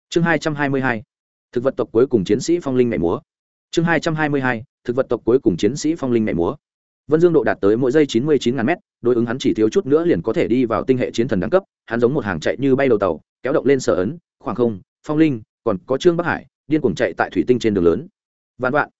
Chương 222. Thực vật tộc cuối cùng chiến sĩ phong linh nhảy múa. Chương 222. Thực vật tộc cuối cùng chiến sĩ phong linh nhảy múa. Vân Dương độ đạt tới mỗi giây 99.000 m, đối ứng hắn chỉ thiếu chút nữa liền có thể đi vào tinh hệ chiến thần đẳng cấp, hắn giống một hàng chạy như bay đầu tàu, kéo động lên sở ấn, khoảng không, phong linh, còn có Trương Bắc Hải, điên cuồng chạy tại thủy tinh trên đường lớn. Vạn vạn.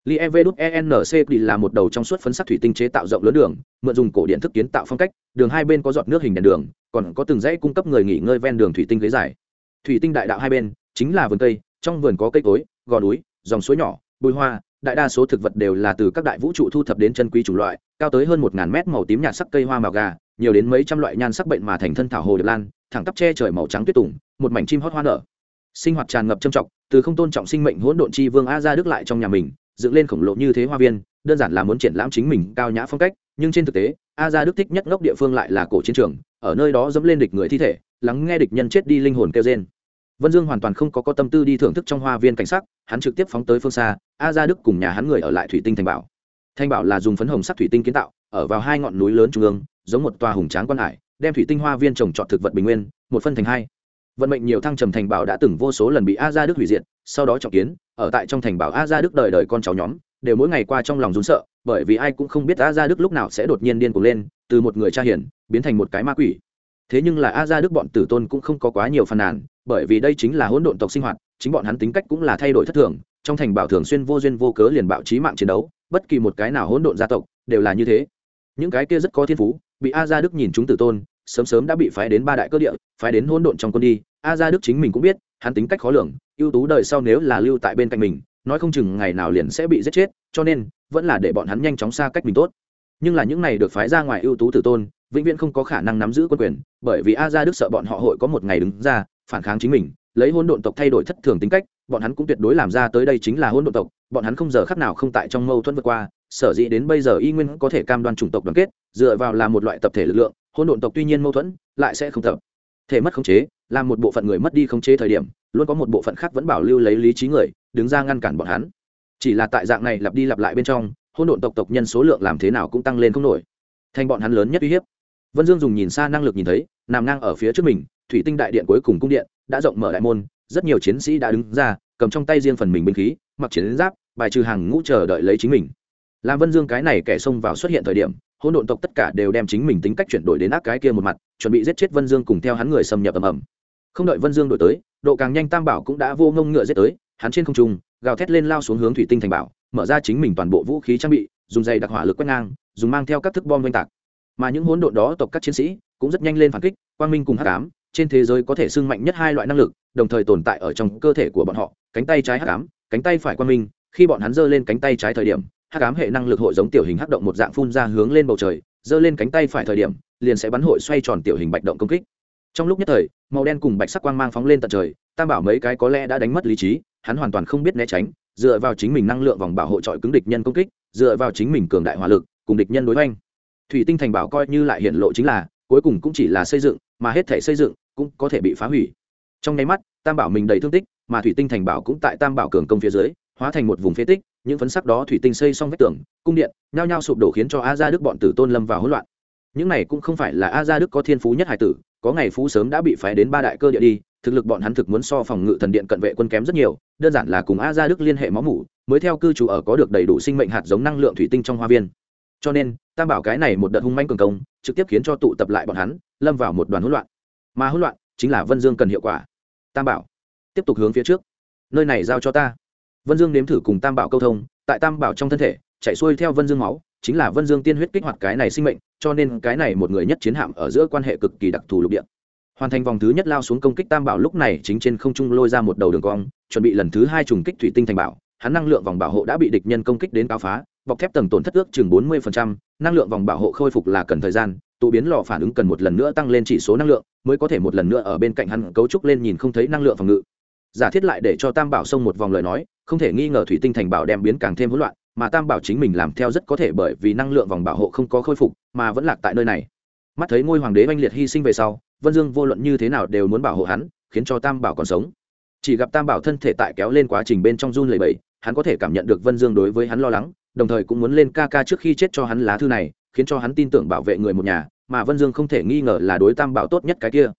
LIEVDUNC là một đầu trong suốt phấn sắc thủy tinh chế tạo rộng lớn đường, mượn dùng cổ điện thức kiến tạo phong cách, đường hai bên có giọt nước hình đèn đường, còn có từng dãy cung cấp người nghỉ ngơi ven đường thủy tinh ghế dài. Thủy tinh đại đạo hai bên chính là vườn cây, trong vườn có cây cối, gò núi, dòng suối nhỏ, bụi hoa, đại đa số thực vật đều là từ các đại vũ trụ thu thập đến chân quý chủng loại, cao tới hơn 1000 mét màu tím nhạt sắc cây hoa màu gà, nhiều đến mấy trăm loại nhan sắc bệnh mà thành thân thảo hồ điệp lan, thẳng tắp che trời màu trắng tuyết tùng, một mảnh chim hót hoa nở. Sinh hoạt tràn ngập trầm trọng, từ không tôn trọng sinh mệnh hỗn độn chi vương A Gia Đức lại trong nhà mình, dựng lên khổng lồ như thế hoa viên, đơn giản là muốn triển lãm chính mình cao nhã phong cách, nhưng trên thực tế, A Gia Đức thích nhất ngốc địa phương lại là cổ chiến trường, ở nơi đó dẫm lên địch người thi thể, lắng nghe địch nhân chết đi linh hồn kêu rên. Vân Dương hoàn toàn không có tâm tư đi thưởng thức trong hoa viên cảnh sắc, hắn trực tiếp phóng tới phương xa. A Gia Đức cùng nhà hắn người ở lại thủy tinh thành bảo. Thành bảo là dùng phấn hồng sắc thủy tinh kiến tạo, ở vào hai ngọn núi lớn trung ương, giống một tòa hùng tráng quan hải, đem thủy tinh hoa viên trồng trọt thực vật bình nguyên, một phân thành hai. Vận mệnh nhiều thăng trầm thành bảo đã từng vô số lần bị A Gia Đức hủy diệt, sau đó trọng kiến, ở tại trong thành bảo A Gia Đức đời đời con cháu nhóm đều mỗi ngày qua trong lòng run sợ, bởi vì ai cũng không biết A Gia Đức lúc nào sẽ đột nhiên điên cuồng lên, từ một người cha hiền biến thành một cái ma quỷ. Thế nhưng là A Gia Đức bọn tử tôn cũng không có quá nhiều phàn nàn, bởi vì đây chính là hỗn độn tộc sinh hoạt, chính bọn hắn tính cách cũng là thay đổi thất thường, trong thành bảo thường xuyên vô duyên vô cớ liền bạo chí mạng chiến đấu, bất kỳ một cái nào hỗn độn gia tộc đều là như thế. Những cái kia rất có thiên phú, bị A Gia Đức nhìn chúng tử tôn, sớm sớm đã bị phái đến ba đại cơ địa, phái đến hỗn độn trong quân đi. A Gia Đức chính mình cũng biết, hắn tính cách khó lường, ưu tú đời sau nếu là lưu tại bên cạnh mình, nói không chừng ngày nào liền sẽ bị giết chết, cho nên vẫn là để bọn hắn nhanh chóng xa cách mình tốt. Nhưng là những này được phái ra ngoài ưu tú tử tôn, vĩnh viễn không có khả năng nắm giữ quân quyền, bởi vì A Gia Đức sợ bọn họ hội có một ngày đứng ra phản kháng chính mình, lấy hỗn độn tộc thay đổi thất thường tính cách, bọn hắn cũng tuyệt đối làm ra tới đây chính là hỗn độn tộc, bọn hắn không giờ khắc nào không tại trong mâu thuẫn vượt qua, sở dĩ đến bây giờ y nguyên có thể cam đoan chủng tộc đoàn kết, dựa vào là một loại tập thể lực lượng. Hỗn độn tộc tuy nhiên mâu thuẫn, lại sẽ không tập thể mất khống chế, làm một bộ phận người mất đi khống chế thời điểm, luôn có một bộ phận khác vẫn bảo lưu lấy lý trí người đứng ra ngăn cản bọn hắn. Chỉ là tại dạng này lặp đi lặp lại bên trong, hỗn độn tộc nhân số lượng làm thế nào cũng tăng lên không nổi, thành bọn hắn lớn nhất uy hiếp. Vân Dương dùng nhìn xa năng lực nhìn thấy, nằm ngang ở phía trước mình, thủy tinh đại điện cuối cùng cung điện đã rộng mở đại môn, rất nhiều chiến sĩ đã đứng ra, cầm trong tay riêng phần mình binh khí, mặc chiến giáp, bài trừ hàng ngũ chờ đợi lấy chính mình. Làm Vân Dương cái này kẻ xông vào xuất hiện thời điểm, hỗn độn tộc tất cả đều đem chính mình tính cách chuyển đổi đến ác cái kia một mặt, chuẩn bị giết chết Vân Dương cùng theo hắn người xâm nhập ầm ầm. Không đợi Vân Dương đổi tới, độ càng nhanh Tam Bảo cũng đã vô ngông ngựa giết tới, hắn trên không trung gào thét lên lao xuống hướng thủy tinh thành bảo, mở ra chính mình toàn bộ vũ khí trang bị, dùng dây đặc hỏa lực quét ngang, dùng mang theo các thức bom oanh tạc. Mà những hỗn độn đó tộc các chiến sĩ cũng rất nhanh lên phản kích, quang minh cùng hắc ám, trên thế giới có thể xưng mạnh nhất hai loại năng lực, đồng thời tồn tại ở trong cơ thể của bọn họ, cánh tay trái hắc ám, cánh tay phải quang minh. Khi bọn hắn giơ lên cánh tay trái thời điểm, hắc ám hệ năng lực hội giống tiểu hình hắc động một dạng phun ra hướng lên bầu trời, giơ lên cánh tay phải thời điểm, liền sẽ bắn hội xoay tròn tiểu hình bạch động công kích. Trong lúc nhất thời, màu đen cùng bạch sắc quang mang phóng lên tận trời, Tam Bảo mấy cái có lẽ đã đánh mất lý trí, hắn hoàn toàn không biết né tránh, dựa vào chính mình năng lượng vòng bảo hộ trọi cứng địch nhân công kích, dựa vào chính mình cường đại hỏa lực cùng địch nhân đối hoành. Thủy tinh thành bảo coi như lại hiện lộ chính là, cuối cùng cũng chỉ là xây dựng, mà hết thể xây dựng cũng có thể bị phá hủy. Trong nháy mắt, Tam Bảo mình đầy thương tích, mà thủy tinh thành bảo cũng tại Tam Bảo cường công phía dưới, hóa thành một vùng phế tích. Những phấn sắc đó thủy tinh xây xong vách tường, cung điện, nhao nhao sụp đổ, khiến cho A Gia Đức bọn tử tôn lâm vào hỗn loạn. Những này cũng không phải là A Gia Đức có thiên phú nhất hải tử, có ngày phú sớm đã bị phái đến ba đại cơ địa đi, thực lực bọn hắn thực muốn so phòng ngự thần điện cận vệ quân kém rất nhiều, đơn giản là cùng A Gia Đức liên hệ máu mủ, mới theo cư trú ở có được đầy đủ sinh mệnh hạt giống năng lượng thủy tinh trong hoa viên. Cho nên, Tam Bảo cái này một đợt hung manh cường công, trực tiếp khiến cho tụ tập lại bọn hắn, lâm vào một đoàn hỗn loạn. Mà hỗn loạn chính là Vân Dương cần hiệu quả. Tam Bảo, tiếp tục hướng phía trước. Nơi này giao cho ta. Vân Dương nếm thử cùng Tam Bảo câu thông, tại Tam Bảo trong thân thể, chạy xuôi theo Vân Dương máu, chính là Vân Dương tiên huyết kích hoạt cái này sinh mệnh, cho nên cái này một người nhất chiến hạm ở giữa quan hệ cực kỳ đặc thù lục địa. Hoàn thành vòng thứ nhất lao xuống công kích, Tam Bảo lúc này chính trên không trung lôi ra một đầu đường cong, chuẩn bị lần thứ hai trùng kích thủy tinh thành bảo. Hắn năng lượng vòng bảo hộ đã bị địch nhân công kích đến cao phá, bọc thép tầng tổn thất ước chừng 40%, năng lượng vòng bảo hộ khôi phục là cần thời gian, tụ biến lò phản ứng cần một lần nữa tăng lên chỉ số năng lượng, mới có thể một lần nữa ở bên cạnh hắn cấu trúc lên nhìn không thấy năng lượng phòng ngự. Giả thiết lại để cho Tam Bảo xông một vòng lời nói, không thể nghi ngờ thủy tinh thành bảo đem biến càng thêm hỗn loạn, mà Tam Bảo chính mình làm theo rất có thể bởi vì năng lượng vòng bảo hộ không có khôi phục, mà vẫn lạc tại nơi này. Mắt thấy ngôi hoàng đế oanh liệt hy sinh về sau, Vân Dương vô luận như thế nào đều muốn bảo hộ hắn, khiến cho Tam Bảo còn sống. Chỉ gặp Tam Bảo thân thể tại kéo lên quá trình bên trong run lẩy bẩy, hắn có thể cảm nhận được Vân Dương đối với hắn lo lắng, đồng thời cũng muốn lên ca ca trước khi chết cho hắn lá thư này, khiến cho hắn tin tưởng bảo vệ người một nhà, mà Vân Dương không thể nghi ngờ là đối Tam Bảo tốt nhất cái kia.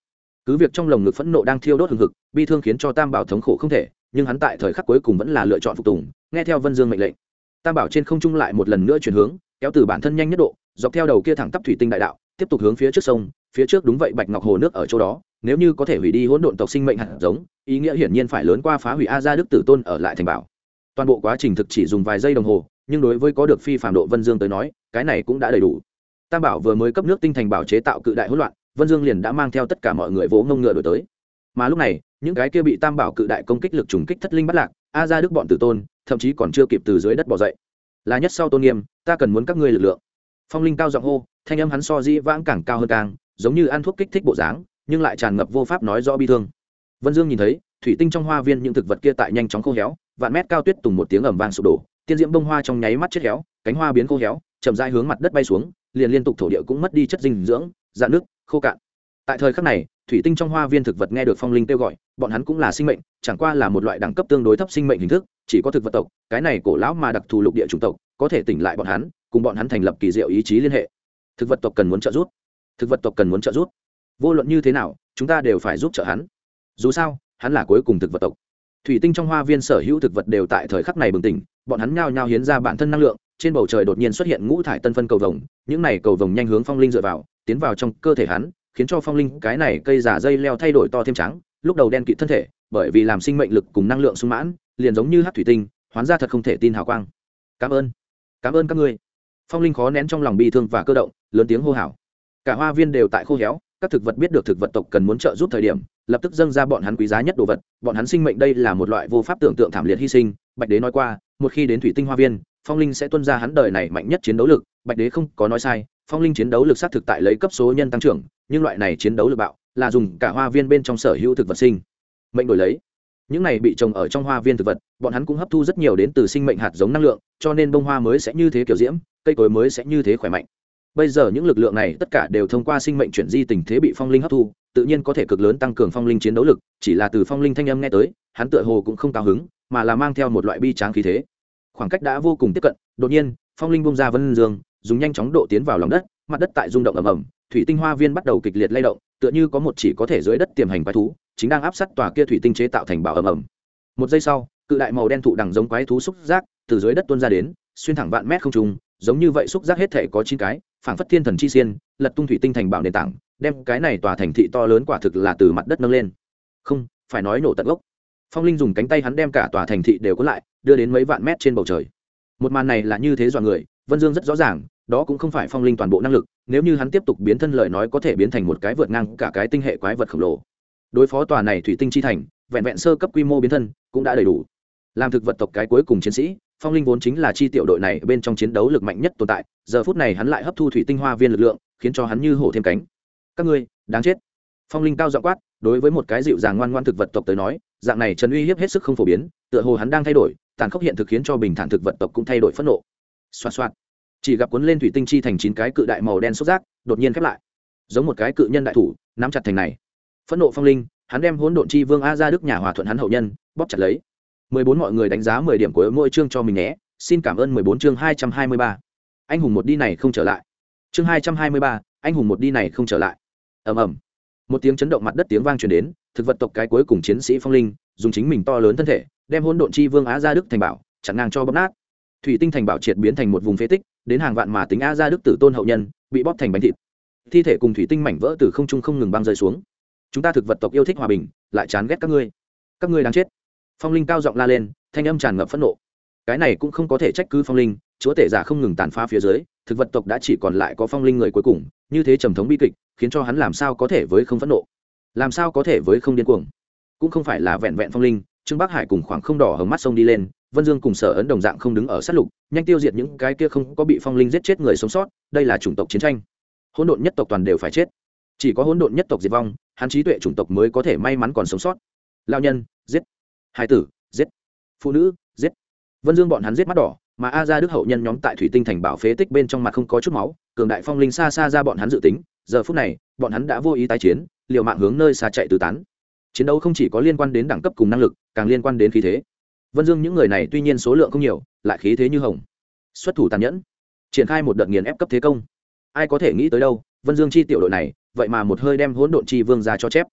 cứ việc trong lồng ngực phẫn nộ đang thiêu đốt hừng hực, bi thương khiến cho Tam Bảo thống khổ không thể, nhưng hắn tại thời khắc cuối cùng vẫn là lựa chọn phục tùng, nghe theo Vân Dương mệnh lệnh. Tam Bảo trên không trung lại một lần nữa chuyển hướng, kéo từ bản thân nhanh nhất độ, dọc theo đầu kia thẳng tắp thủy tinh đại đạo, tiếp tục hướng phía trước sông. Phía trước đúng vậy bạch ngọc hồ nước ở chỗ đó, nếu như có thể hủy đi hỗn độn tộc sinh mệnh hạt giống, ý nghĩa hiển nhiên phải lớn qua phá hủy A Gia Đức Tử Tôn ở lại thành bảo. Toàn bộ quá trình thực chỉ dùng vài giây đồng hồ, nhưng đối với có được phi phàm độ Vân Dương tới nói, cái này cũng đã đầy đủ. Tam Bảo vừa mới cấp nước tinh thành bảo chế tạo cự đại hỗn loạn, Vân Dương liền đã mang theo tất cả mọi người vỗ ngông ngựa đổi tới. Mà lúc này, những cái kia bị Tam Bảo cự đại công kích lực trùng kích thất linh bắt lạc, A Gia Đức bọn Tử Tôn, thậm chí còn chưa kịp từ dưới đất bò dậy. Là nhất sau tôn nghiêm, ta cần muốn các ngươi lực lượng. Phong Linh cao giọng hô, thanh âm hắn so dĩ vãng càng cao hơn càng, giống như ăn thuốc kích thích bộ dáng, nhưng lại tràn ngập vô pháp nói rõ bi thương. Vân Dương nhìn thấy, thủy tinh trong hoa viên những thực vật kia tại nhanh chóng khô héo, vạn mét cao tuyết tùng một tiếng ầm vang sụp đổ, tiên diễm bông hoa trong nháy mắt chết héo, cánh hoa biến khô héo, chậm rãi hướng mặt đất bay xuống, liền liên tục thổ địa cũng mất đi chất dinh dưỡng, rạn nước, khô cạn. Tại thời khắc này, thủy tinh trong hoa viên thực vật nghe được Phong Linh kêu gọi, bọn hắn cũng là sinh mệnh, chẳng qua là một loại đẳng cấp tương đối thấp sinh mệnh hình thức, chỉ có thực vật tộc, cái này cổ lão mà đặc thù lục địa chủng tộc, có thể tỉnh lại bọn hắn, cùng bọn hắn thành lập kỳ diệu ý chí liên hệ. Thực vật tộc cần muốn trợ giúp, thực vật tộc cần muốn trợ giúp. Vô luận như thế nào, chúng ta đều phải giúp trợ hắn. Dù sao, hắn là cuối cùng thực vật tộc. Thủy tinh trong hoa viên sở hữu thực vật đều tại thời khắc này bừng tỉnh, bọn hắn nhao nhao hiến ra bản thân năng lượng, trên bầu trời đột nhiên xuất hiện ngũ thải tân phân cầu vồng, những này cầu vồng nhanh hướng Phong Linh dựa vào, tiến vào trong cơ thể hắn, khiến cho Phong Linh cái này cây giả dây leo thay đổi to thêm trắng, lúc đầu đen kịt thân thể, bởi vì làm sinh mệnh lực cùng năng lượng sung mãn, liền giống như hắc thủy tinh, hoán ra thật không thể tin hào quang. Cảm ơn các ngươi. Phong Linh khó nén trong lòng bi thương và cơ động, lớn tiếng hô hào. Cả hoa viên đều tại khô héo, các thực vật biết được thực vật tộc cần muốn trợ giúp thời điểm, lập tức dâng ra bọn hắn quý giá nhất đồ vật, bọn hắn sinh mệnh đây là một loại vô pháp tưởng tượng thảm liệt hy sinh. Bạch Đế nói qua, một khi đến thủy tinh hoa viên, Phong Linh sẽ tuôn ra hắn đời này mạnh nhất chiến đấu lực. Bạch Đế không có nói sai, Phong Linh chiến đấu lực xác thực tại lấy cấp số nhân tăng trưởng, nhưng loại này chiến đấu lực bạo là dùng cả hoa viên bên trong sở hữu thực vật sinh mệnh đổi lấy. Những này bị trồng ở trong hoa viên thực vật, bọn hắn cũng hấp thu rất nhiều đến từ sinh mệnh hạt giống năng lượng, cho nên bông hoa mới sẽ như thế kiểu diễm, cây cối mới sẽ như thế khỏe mạnh. Bây giờ những lực lượng này tất cả đều thông qua sinh mệnh chuyển di tình thế bị Phong Linh hấp thu, tự nhiên có thể cực lớn tăng cường Phong Linh chiến đấu lực. Chỉ là từ Phong Linh thanh âm nghe tới, hắn tựa hồ cũng không cao hứng, mà là mang theo một loại bi tráng khí thế. Khoảng cách đã vô cùng tiếp cận, đột nhiên Phong Linh bung ra Vân Dương, dùng nhanh chóng độ tiến vào lòng đất, mặt đất tại rung động ầm ầm, thủy tinh hoa viên bắt đầu kịch liệt lay động, tựa như có một chỉ có thể dưới đất tiềm hành quái thú chính đang áp sát tòa kia thủy tinh chế tạo thành bảo ầm ầm. Một giây sau, cự đại màu đen thụ đằng giống quái thú xúc giác từ dưới đất tuôn ra đến, xuyên thẳng vạn mét không trung, giống như vậy xúc giác hết thể có 9 cái, phảng phất thiên thần chi xiên, lật tung thủy tinh thành bảo nền tảng, đem cái này tòa thành thị to lớn quả thực là từ mặt đất nâng lên. Không, phải nói nổ tận gốc. Phong Linh dùng cánh tay hắn đem cả tòa thành thị đều cuốn lại, đưa đến mấy vạn mét trên bầu trời. Một màn này là như thế dọa người, Vân Dương rất rõ ràng, đó cũng không phải Phong Linh toàn bộ năng lực, nếu như hắn tiếp tục biến thân lời nói có thể biến thành một cái vượt ngang cả cái tinh hệ quái vật khổng lồ. Đối phó tòa này thủy tinh chi thành, vẹn vẹn sơ cấp quy mô biến thân cũng đã đầy đủ. Làm thực vật tộc cái cuối cùng chiến sĩ, Phong Linh vốn chính là chi tiểu đội này bên trong chiến đấu lực mạnh nhất tồn tại, giờ phút này hắn lại hấp thu thủy tinh hoa viên lực lượng, khiến cho hắn như hổ thêm cánh. Các ngươi, đáng chết. Phong Linh cao giọng quát, đối với một cái dịu dàng ngoan ngoãn thực vật tộc tới nói, dạng này trần uy hiếp hết sức không phổ biến, tựa hồ hắn đang thay đổi, tàn khốc hiện thực khiến cho bình thản thực vật tộc cũng thay đổi phẫn nộ. Xoạt xoạt. Chỉ gặp cuốn lên thủy tinh chi thành 9 cái cự đại màu đen xúc giác, đột nhiên khép lại, giống một cái cự nhân đại thủ nắm chặt thành này. Phẫn nộ Phong Linh, hắn đem hỗn độn chi vương A Gia Đức nhà hòa thuận hắn hậu nhân bóp chặt lấy. 14 mọi người đánh giá 10 điểm của mỗi chương cho mình nhé. Xin cảm ơn 14 chương 223. Anh hùng một đi này không trở lại. Chương 223, anh hùng một đi này không trở lại. Ầm ầm. Một tiếng chấn động mặt đất tiếng vang truyền đến, thực vật tộc cái cuối cùng chiến sĩ Phong Linh, dùng chính mình to lớn thân thể, đem hỗn độn chi vương Á Gia Đức thành bảo chặn ngang cho bóp nát. Thủy tinh thành bảo triệt biến thành một vùng phế tích, đến hàng vạn mà tính Á Gia Đức tử tôn hậu nhân, bị bóp thành bánh thịt. Thi thể cùng thủy tinh mảnh vỡ từ không trung không ngừng băng rơi xuống. Chúng ta thực vật tộc yêu thích hòa bình, lại chán ghét các ngươi. Các ngươi đáng chết. Phong Linh cao giọng la lên, thanh âm tràn ngập phẫn nộ. Cái này cũng không có thể trách cứ Phong Linh, chúa tể giả không ngừng tàn phá phía dưới, thực vật tộc đã chỉ còn lại có Phong Linh người cuối cùng, như thế trầm thống bi kịch, khiến cho hắn làm sao có thể với không phẫn nộ, làm sao có thể với không điên cuồng. Cũng không phải là vẹn vẹn Phong Linh, Trương Bắc Hải cùng khoảng không đỏ hồng mắt sông đi lên, Vân Dương cùng Sở Ấn đồng dạng không đứng ở sát lục, nhanh tiêu diệt những cái kia không có bị Phong Linh giết chết người sống sót, đây là chủng tộc chiến tranh. Hỗn độn nhất tộc toàn đều phải chết. Chỉ có hỗn độn nhất tộc diệt vong, hắn trí tuệ chủng tộc mới có thể may mắn còn sống sót. Lão nhân, giết. Hải tử, giết. Phụ nữ, giết. Vân Dương bọn hắn giết mắt đỏ, mà A Gia Đức hậu nhân nhóm tại thủy tinh thành bảo phế tích bên trong mặt không có chút máu, cường đại Phong Linh xa xa ra bọn hắn dự tính, giờ phút này, bọn hắn đã vô ý tái chiến, liều mạng hướng nơi xa chạy tứ tán. Chiến đấu không chỉ có liên quan đến đẳng cấp cùng năng lực, càng liên quan đến khí thế. Vân Dương những người này tuy nhiên số lượng không nhiều, lại khí thế như hồng. Xuất thủ tàn nhẫn, triển khai một đợt nghiền ép cấp thế công. Ai có thể nghĩ tới đâu, Vân Dương chi tiểu đội này, vậy mà một hơi đem hỗn độn chi vương ra cho chép.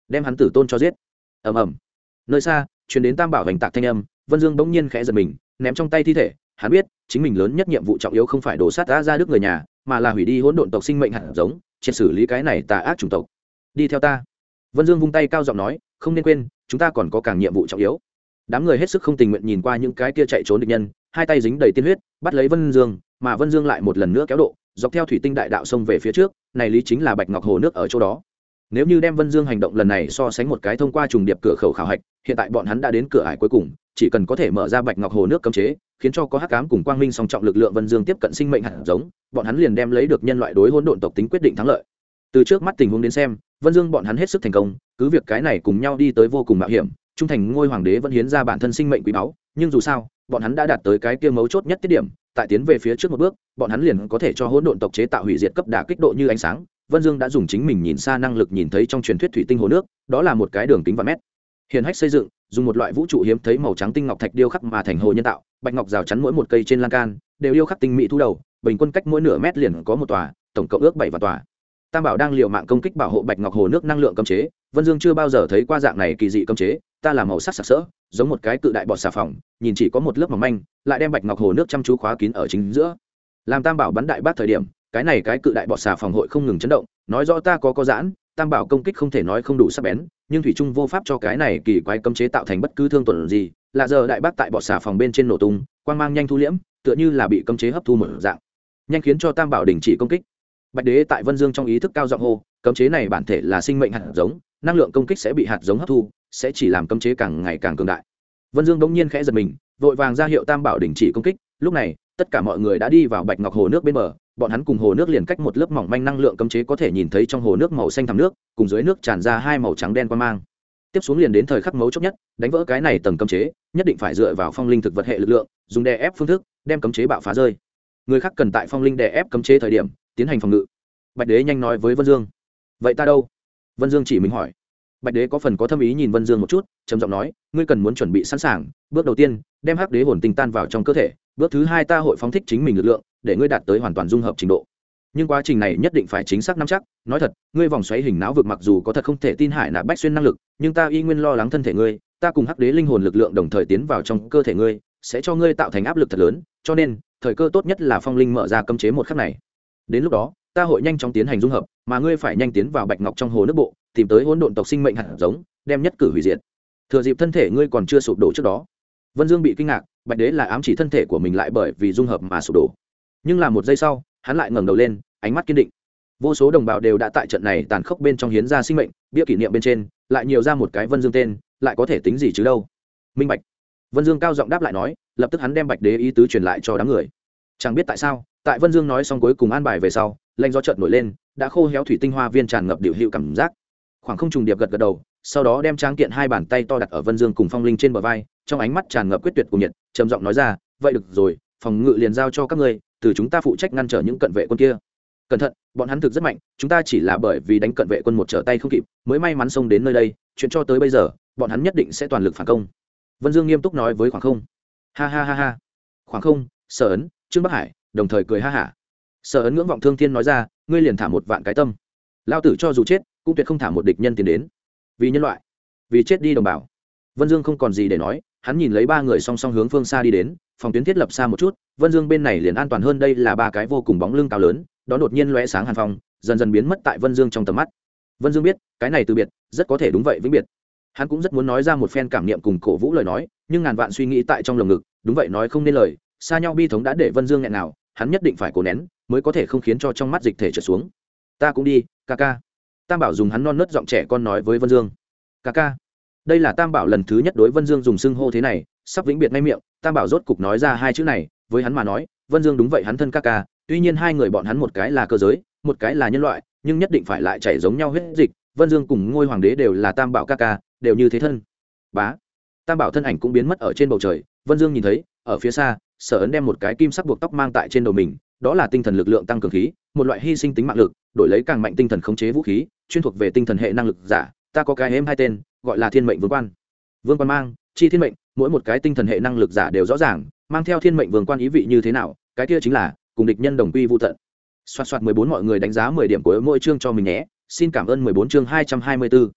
đem hắn tử tôn cho giết. Ầm ầm. Nơi xa truyền đến tam bảo hành tạc thanh âm, Vân Dương bỗng nhiên khẽ giật mình, ném trong tay thi thể. Hắn biết chính mình lớn nhất nhiệm vụ trọng yếu không phải đổ sát ra đức người nhà, mà là hủy đi hỗn độn tộc sinh mệnh hạt giống, triệt xử lý cái này tà ác chủng tộc. Đi theo ta. Vân Dương vung tay cao giọng nói, không nên quên chúng ta còn có càng nhiệm vụ trọng yếu. Đám người hết sức không tình nguyện nhìn qua những cái kia chạy trốn địch nhân, hai tay dính đầy tiên huyết bắt lấy Vân Dương, mà Vân Dương lại một lần nữa kéo độ dọc theo thủy tinh đại đạo sông về phía trước. Này lý chính là Bạch Ngọc Hồ nước ở chỗ đó. Nếu như đem Vân Dương hành động lần này so sánh một cái thông qua trùng điệp cửa khẩu khảo hạch, hiện tại bọn hắn đã đến cửa ải cuối cùng, chỉ cần có thể mở ra Bạch Ngọc Hồ nước cấm chế, khiến cho có hắc ám cùng quang minh song trọng lực lượng Vân Dương tiếp cận sinh mệnh hạt giống, bọn hắn liền đem lấy được nhân loại đối hỗn độn tộc tính quyết định thắng lợi. Từ trước mắt tình huống đến xem, Vân Dương bọn hắn hết sức thành công, cứ việc cái này cùng nhau đi tới vô cùng mạo hiểm, trung thành ngôi hoàng đế vẫn hiến ra bản thân sinh mệnh quý báu, nhưng dù sao, bọn hắn đã đạt tới cái kia mấu chốt nhất tiết điểm, tại tiến về phía trước một bước, bọn hắn liền có thể cho hỗn độn tộc chế tạo hủy diệt cấp đả kích độ như ánh sáng. Vân Dương đã dùng chính mình nhìn xa năng lực nhìn thấy trong truyền thuyết thủy tinh hồ nước, đó là một cái đường kính vạn mét. Hiển hách xây dựng, dùng một loại vũ trụ hiếm thấy màu trắng tinh ngọc thạch điêu khắc mà thành hồ nhân tạo, bạch ngọc rào chắn mỗi một cây trên lan can, đều điêu khắc tinh mỹ thu đầu, bình quân cách mỗi nửa mét liền có một tòa, tổng cộng ước 7 tòa. Tam Bảo đang liều mạng công kích bảo hộ Bạch Ngọc Hồ nước năng lượng cấm chế, Vân Dương chưa bao giờ thấy qua dạng này kỳ dị cấm chế, ta là màu sắc sặc sỡ, giống một cái cự đại bọt xà phòng, nhìn chỉ có một lớp mỏng manh, lại đem Bạch Ngọc Hồ nước chăm chú khóa kín ở chính giữa. Làm Tam Bảo bắn đại bác thời điểm, cái cự đại bọt xà phòng hội không ngừng chấn động, nói rõ ta có giãn, Tam Bảo công kích không thể nói không đủ sắc bén, nhưng thủy trung vô pháp cho cái này kỳ quái cấm chế tạo thành bất cứ thương tổn gì. Lạ giờ đại bác tại bọt xà phòng bên trên nổ tung, quang mang nhanh thu liễm, tựa như là bị cấm chế hấp thu một dạng, nhanh khiến cho Tam Bảo đình chỉ công kích. Bạch Đế tại Vân Dương trong ý thức cao giọng hô, cấm chế này bản thể là sinh mệnh hạt giống, năng lượng công kích sẽ bị hạt giống hấp thu, sẽ chỉ làm cấm chế càng ngày càng cường đại. Vân Dương bỗng nhiên khẽ giật mình, vội vàng ra hiệu Tam Bảo đình chỉ công kích. Lúc này, tất cả mọi người đã đi vào Bạch Ngọc Hồ nước bên bờ, bọn hắn cùng hồ nước liền cách một lớp mỏng manh năng lượng cấm chế có thể nhìn thấy trong hồ nước màu xanh thẳm nước, cùng dưới nước tràn ra hai màu trắng đen quang mang. Tiếp xuống liền đến thời khắc mấu chốt nhất, đánh vỡ cái này tầng cấm chế, nhất định phải dựa vào phong linh thực vật hệ lực lượng, dùng đè ép phương thức, đem cấm chế bạo phá rơi. Người khác cần tại phong linh đè ép cấm chế thời điểm, tiến hành phòng ngự. Bạch Đế nhanh nói với Vân Dương. Vậy ta đâu? Vân Dương chỉ mình hỏi. Bạch Đế có phần có thâm ý nhìn Vân Dương một chút, trầm giọng nói, ngươi cần muốn chuẩn bị sẵn sàng, bước đầu tiên, đem hắc đế hồn tinh tan vào trong cơ thể, bước thứ hai ta hội phóng thích chính mình lực lượng, để ngươi đạt tới hoàn toàn dung hợp trình độ. Nhưng quá trình này nhất định phải chính xác nắm chắc, nói thật, ngươi vòng xoáy hình não vực mặc dù có thật không thể tin hải nạp bách xuyên năng lực, nhưng ta y nguyên lo lắng thân thể ngươi, ta cùng hắc đế linh hồn lực lượng đồng thời tiến vào trong cơ thể ngươi, sẽ cho ngươi tạo thành áp lực thật lớn, cho nên, thời cơ tốt nhất là phong linh mở ra cấm chế một khắc này. Đến lúc đó, ta hội nhanh chóng tiến hành dung hợp, mà ngươi phải nhanh tiến vào bạch ngọc trong hồ nước bộ, tìm tới hỗn độn tộc sinh mệnh hạt giống, đem nhất cử hủy diệt. Thừa dịp thân thể ngươi còn chưa sụp đổ trước đó. Vân Dương bị kinh ngạc, Bạch Đế là ám chỉ thân thể của mình lại bởi vì dung hợp mà sụp đổ. Nhưng là một giây sau, hắn lại ngẩng đầu lên, ánh mắt kiên định. Vô số đồng bào đều đã tại trận này tàn khốc bên trong hiến ra sinh mệnh, bia kỷ niệm bên trên, lại nhiều ra một cái Vân Dương tên, lại có thể tính gì chứ đâu. Minh bạch. Vân Dương cao giọng đáp lại nói, lập tức hắn đem Bạch Đế ý tứ truyền lại cho đám người. Chẳng biết tại sao, tại Vân Dương nói xong cuối cùng an bài về sau, lạnh gió chợt nổi lên, đã khô héo thủy tinh hoa viên tràn ngập điều hữu cảm giác. Khoảng không trùng điệp gật gật đầu, sau đó đem tráng kiện hai bàn tay to đặt ở Vân Dương cùng Phong Linh trên bờ vai, trong ánh mắt tràn ngập quyết tuyệt cùng nhiệt, trầm giọng nói ra, vậy được rồi, phòng ngự liền giao cho các ngươi, từ chúng ta phụ trách ngăn trở những cận vệ quân kia. Cẩn thận, bọn hắn thực rất mạnh, chúng ta chỉ là bởi vì đánh cận vệ quân một trở tay không kịp, mới may mắn xông đến nơi đây, chuyện cho tới bây giờ, bọn hắn nhất định sẽ toàn lực phản công. Vân Dương nghiêm túc nói với Khoảng Không. Ha ha ha ha. Khoảng Không, Sở Ấn, Trương Bắc Hải đồng thời cười ha hả. Sở Ấn ngưỡng vọng thương thiên nói ra, ngươi liền thả một vạn cái tâm, lao tử cho dù chết cũng tuyệt không thả một địch nhân tiến đến, vì nhân loại, vì chết đi đồng bào. Vân Dương không còn gì để nói, hắn nhìn lấy ba người song song hướng phương xa đi đến, phòng tuyến thiết lập xa một chút, Vân Dương bên này liền an toàn hơn. Đây là ba cái vô cùng bóng lưng cao lớn, đó đột nhiên lóe sáng hàn phong, dần dần biến mất tại Vân Dương trong tầm mắt. Vân Dương biết, cái này từ biệt rất có thể đúng vậy vĩnh biệt. Hắn cũng rất muốn nói ra một phen cảm niệm cùng cổ vũ lời nói, nhưng ngàn vạn suy nghĩ tại trong lồng ngực, đúng vậy nói không nên lời, xa nhau bi thống đã để Vân Dương nghẹn nào, hắn nhất định phải cố nén, mới có thể không khiến cho trong mắt dịch thể trượt xuống. Ta cũng đi, ca ca. Tam Bảo dùng hắn non nớt giọng trẻ con nói với Vân Dương. Ca ca. Đây là Tam Bảo lần thứ nhất đối Vân Dương dùng xưng hô thế này, sắp vĩnh biệt ngay miệng, Tam Bảo rốt cục nói ra hai chữ này, với hắn mà nói, Vân Dương đúng vậy hắn thân ca ca, tuy nhiên hai người bọn hắn một cái là cơ giới, một cái là nhân loại, nhưng nhất định phải lại chảy giống nhau huyết dịch, Vân Dương cùng Ngôi Hoàng đế đều là Tam Bảo ca ca, đều như thế thân. Bá. Tam Bảo thân ảnh cũng biến mất ở trên bầu trời, Vân Dương nhìn thấy, ở phía xa, Sở Ấn đem một cái kim sắc buộc tóc mang tại trên đầu mình, đó là tinh thần lực lượng tăng cường khí, một loại hy sinh tính mạng lực, đổi lấy càng mạnh tinh thần khống chế vũ khí, chuyên thuộc về tinh thần hệ năng lực giả. Ta có cái em hai tên, gọi là Thiên Mệnh Vương Quan. Vương Quan mang, chi thiên mệnh, mỗi một cái tinh thần hệ năng lực giả đều rõ ràng, mang theo Thiên Mệnh Vương Quan ý vị như thế nào, cái kia chính là cùng địch nhân đồng quy vu tận. Soạt soạt 14 mọi người đánh giá 10 điểm của mỗi chương cho mình nhé. Xin cảm ơn 14 chương 224.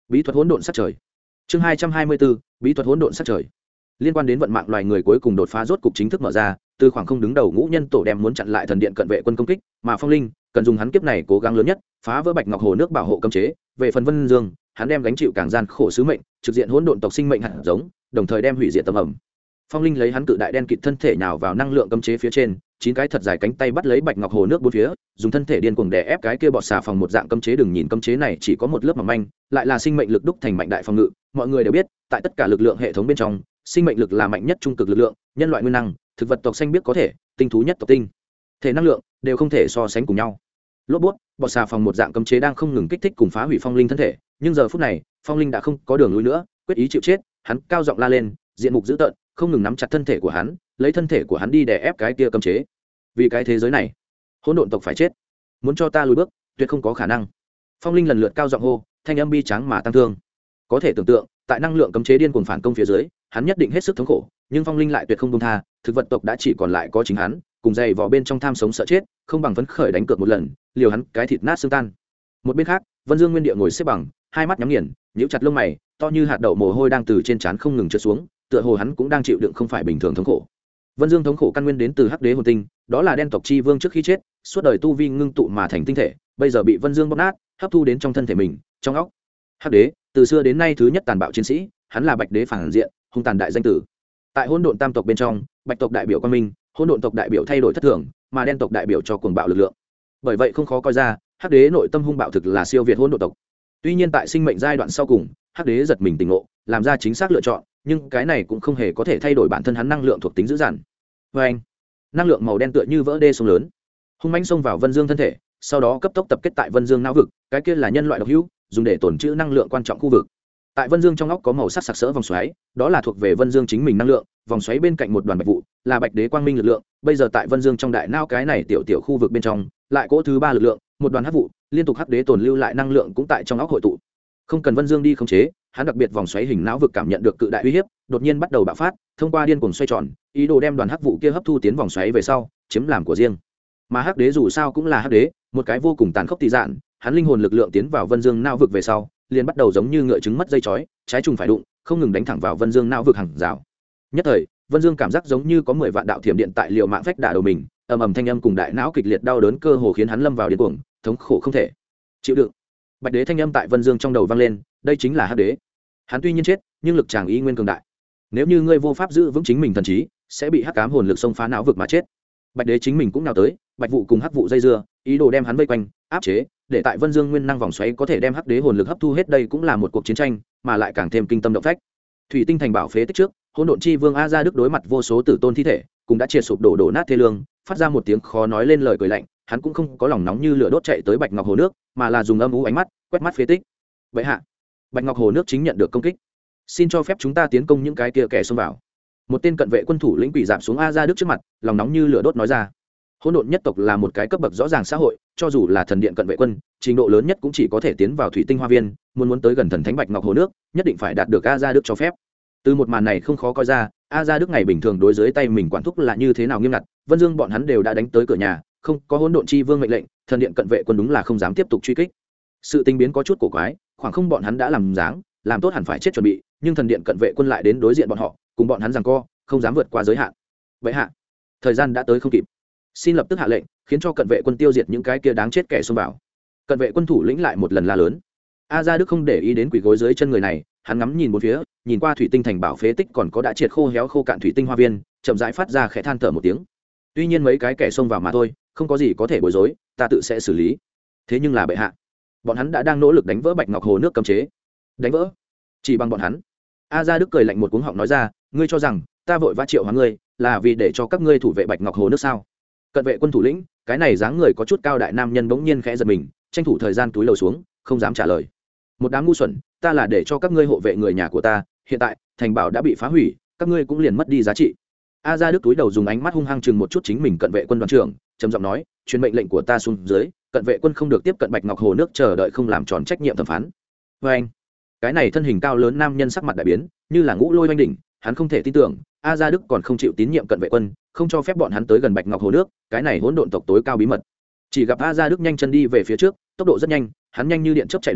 bí thuật hỗn độn sát trời. Chương 224, bí thuật hỗn độn sát trời. Liên quan đến vận mạng loài người cuối cùng đột phá rốt cục chính thức mở ra, từ khoảng không đứng đầu ngũ nhân tổ đem muốn chặn lại thần điện cận vệ quân công kích, mà Phong Linh cần dùng hắn kiếp này cố gắng lớn nhất, phá vỡ Bạch Ngọc Hồ nước bảo hộ cấm chế, về phần Vân Dương, hắn đem gánh chịu càng gian khổ sứ mệnh, trực diện hỗn độn tộc sinh mệnh hạt giống, đồng thời đem hủy diệt tâm ẩm. Phong Linh lấy hắn cự đại đen kịt thân thể nào vào năng lượng cấm chế phía trên, 9 cái thật dài cánh tay bắt lấy Bạch Ngọc Hồ nước bốn phía, dùng thân thể điên cuồng đè ép cái kia bọt xà phòng một dạng cấm chế. Đừng nhìn cấm chế này chỉ có một lớp mỏng manh, lại là sinh mệnh lực đúc thành mạnh đại phòng ngự. Mọi người đều biết, tại tất cả lực lượng hệ thống bên trong, sinh mệnh lực là mạnh nhất trung cực lực lượng, nhân loại nguyên năng, thực vật tộc xanh biết có thể, tinh thú nhất tộc tinh thể năng lượng đều không thể so sánh cùng nhau. Lốp bút, bọt xà phòng một dạng cấm chế đang không ngừng kích thích cùng phá hủy Phong Linh thân thể, nhưng giờ phút này, Phong Linh đã không có đường lui nữa, quyết ý chịu chết. Hắn cao giọng la lên, diện mục dữ tợn, không ngừng nắm chặt thân thể của hắn, lấy thân thể của hắn đi đè ép cái kia cấm chế. Vì cái thế giới này, hỗn độn tộc phải chết, muốn cho ta lùi bước, tuyệt không có khả năng. Phong Linh lần lượt cao giọng hô, thanh âm bi tráng mà tăng thương. Có thể tưởng tượng, tại năng lượng cấm chế điên cuồng phản công phía dưới, hắn nhất định hết sức thống khổ, nhưng Phong Linh lại tuyệt không buông tha. Thực vật tộc đã chỉ còn lại có chính hắn, cùng dày vò bên trong tham sống sợ chết, không bằng phấn khởi đánh cược một lần, liều hắn cái thịt nát xương tan. Một bên khác, Vân Dương nguyên địa ngồi xếp bằng, hai mắt nhắm nghiền, nhíu chặt lông mày, to như hạt đậu mồ hôi đang từ trên trán không ngừng trượt xuống, tựa hồ hắn cũng đang chịu đựng không phải bình thường thống khổ. Vân Dương thống khổ căn nguyên đến từ Hắc Đế hồn tinh, đó là đen tộc chi vương trước khi chết, suốt đời tu vi ngưng tụ mà thành tinh thể, bây giờ bị Vân Dương bóp nát, hấp thu đến trong thân thể mình, trong óc. Hắc Đế, từ xưa đến nay thứ nhất tàn bạo chiến sĩ, hắn là Bạch Đế phản diện, hung tàn đại danh tử. Tại hỗn độn tam tộc bên trong, Bạch tộc đại biểu quang minh, hỗn độn tộc đại biểu thay đổi thất thường, mà đen tộc đại biểu cho cuồng bạo lực lượng. Bởi vậy không khó coi ra, Hắc Đế nội tâm hung bạo thực là siêu việt hỗn độn tộc. Tuy nhiên tại sinh mệnh giai đoạn sau cùng, Hắc Đế giật mình tỉnh ngộ, làm ra chính xác lựa chọn, nhưng cái này cũng không hề có thể thay đổi bản thân hắn năng lượng thuộc tính dữ dằn. Và anh, năng lượng màu đen tựa như vỡ đê sông lớn, hung mãnh xông vào Vân Dương thân thể, sau đó cấp tốc tập kết tại Vân Dương não vực, cái kia là nhân loại độc hữu, dùng để tổn trữ năng lượng quan trọng khu vực. Tại Vân Dương trong óc có màu sắc sặc sỡ vòng xoáy, đó là thuộc về Vân Dương chính mình năng lượng, vòng xoáy bên cạnh một đoàn bạch vụ, là Bạch Đế quang minh lực lượng, bây giờ tại Vân Dương trong đại não cái này tiểu tiểu khu vực bên trong, lại cỗ thứ ba lực lượng, một đoàn hắc vụ, liên tục Hắc Đế tồn lưu lại năng lượng cũng tại trong óc hội tụ. Không cần Vân Dương đi khống chế, hắn đặc biệt vòng xoáy hình não vực cảm nhận được cự đại uy hiếp, đột nhiên bắt đầu bạo phát, thông qua điên cuồng xoay tròn, ý đồ đem đoàn hắc vụ kia hấp thu tiến vòng xoáy về sau, chiếm làm của riêng. Mà Hắc Đế dù sao cũng là Hắc Đế, một cái vô cùng tàn khốc tị dạn, hắn linh hồn lực lượng tiến vào Vân Dương não vực về sau, liền bắt đầu giống như ngựa trứng mất dây chói, trái trùng phải đụng, không ngừng đánh thẳng vào Vân Dương não vực hàng rào. Nhất thời, Vân Dương cảm giác giống như có 10 vạn đạo thiểm điện tại liều mạng phách đả đầu mình, ầm ầm thanh âm cùng đại não kịch liệt đau đớn cơ hồ khiến hắn lâm vào điên cuồng, thống khổ không thể chịu đựng. Bạch Đế thanh âm tại Vân Dương trong đầu vang lên, đây chính là Hắc Đế. Hắn tuy nhiên chết, nhưng lực chàng ý nguyên cường đại. Nếu như ngươi vô pháp giữ vững chính mình thần trí, sẽ bị hắc ám hồn lực xông phá não vực mà chết. Bạch Đế chính mình cũng nào tới, Bạch vụ cùng hắc vụ dây dưa, ý đồ đem hắn vây quanh, áp chế, để tại Vân Dương nguyên năng vòng xoáy có thể đem Hắc Đế hồn lực hấp thu hết. Đây cũng là một cuộc chiến tranh, mà lại càng thêm kinh tâm động phách. Thủy tinh thành bảo phế tích trước, hỗn độn chi vương A Gia Đức đối mặt vô số tử tôn thi thể, cũng đã triệt sụp đổ nát thê lương, phát ra một tiếng khó nói lên lời cười lạnh. Hắn cũng không có lòng nóng như lửa đốt chạy tới Bạch Ngọc Hồ nước, mà là dùng âm u ánh mắt quét mắt phế tích. Vậy hạ, Bạch Ngọc Hồ nước chính nhận được công kích, xin cho phép chúng ta tiến công những cái kia kẻ xông vào. Một tên cận vệ quân thủ lĩnh quỳ dạp xuống A Gia Đức trước mặt, lòng nóng như lửa đốt nói ra. Hỗn độn nhất tộc là một cái cấp bậc rõ ràng xã hội, cho dù là thần điện cận vệ quân, trình độ lớn nhất cũng chỉ có thể tiến vào thủy tinh hoa viên, muốn tới gần thần thánh Bạch Ngọc Hồ nước, nhất định phải đạt được A Gia Đức cho phép. Từ một màn này không khó coi ra, A Gia Đức ngày bình thường đối dưới tay mình quản thúc là như thế nào nghiêm ngặt. Vân Dương bọn hắn đều đã đánh tới cửa nhà, không có hỗn độn chi vương mệnh lệnh, thần điện cận vệ quân đúng là không dám tiếp tục truy kích. Sự tình biến có chút cổ quái, khoảng không bọn hắn đã làm dáng, làm tốt hẳn phải chết chuẩn bị, nhưng thần điện cận vệ quân lại đến đối diện bọn họ, cùng bọn hắn giằng co, không dám vượt qua giới hạn. Vậy hạ, thời gian đã tới không kịp, xin lập tức hạ lệnh, khiến cho cận vệ quân tiêu diệt những cái kia đáng chết kẻ xông vào. Cận vệ quân thủ lĩnh lại một lần la lớn. A Gia Đức không để ý đến quỷ gối dưới chân người này, hắn ngắm nhìn bốn phía, nhìn qua thủy tinh thành bảo phế tích còn có đã triệt khô héo khô cạn thủy tinh hoa viên, chậm rãi phát ra khẽ than thở một tiếng. Tuy nhiên mấy cái kẻ xông vào mà thôi, không có gì có thể bối rối, ta tự sẽ xử lý. Thế nhưng là bệ hạ, bọn hắn đã đang nỗ lực đánh vỡ Bạch Ngọc Hồ nước cấm chế. Đánh vỡ? Chỉ bằng bọn hắn? A Gia Đức cười lạnh một cuống họng nói ra, ngươi cho rằng ta vội vã triệu hóa ngươi là vì để cho các ngươi thủ vệ Bạch Ngọc Hồ nước sao? Cận vệ quân thủ lĩnh, cái này dáng người có chút cao đại nam nhân bỗng nhiên khẽ giật mình, tranh thủ thời gian túi lầu xuống, không dám trả lời. Một đám ngu xuẩn, ta là để cho các ngươi hộ vệ người nhà của ta, hiện tại thành bảo đã bị phá hủy, các ngươi cũng liền mất đi giá trị. A Gia Đức túi đầu dùng ánh mắt hung hăng chừng một chút chính mình cận vệ quân đoàn trưởng, trầm giọng nói, truyền mệnh lệnh của ta xuống dưới, cận vệ quân không được tiếp cận Bạch Ngọc Hồ nước, chờ đợi không làm tròn trách nhiệm thẩm phán. Với anh, cái này thân hình cao lớn nam nhân sắc mặt đại biến, như là ngũ lôi oanh đỉnh, hắn không thể tin tưởng, A Gia Đức còn không chịu tín nhiệm cận vệ quân, không cho phép bọn hắn tới gần Bạch Ngọc Hồ nước, cái này hỗn độn tộc tối cao bí mật. Chỉ gặp A Gia Đức nhanh chân đi về phía trước, tốc độ rất nhanh, hắn nhanh như điện chớp chạy đến,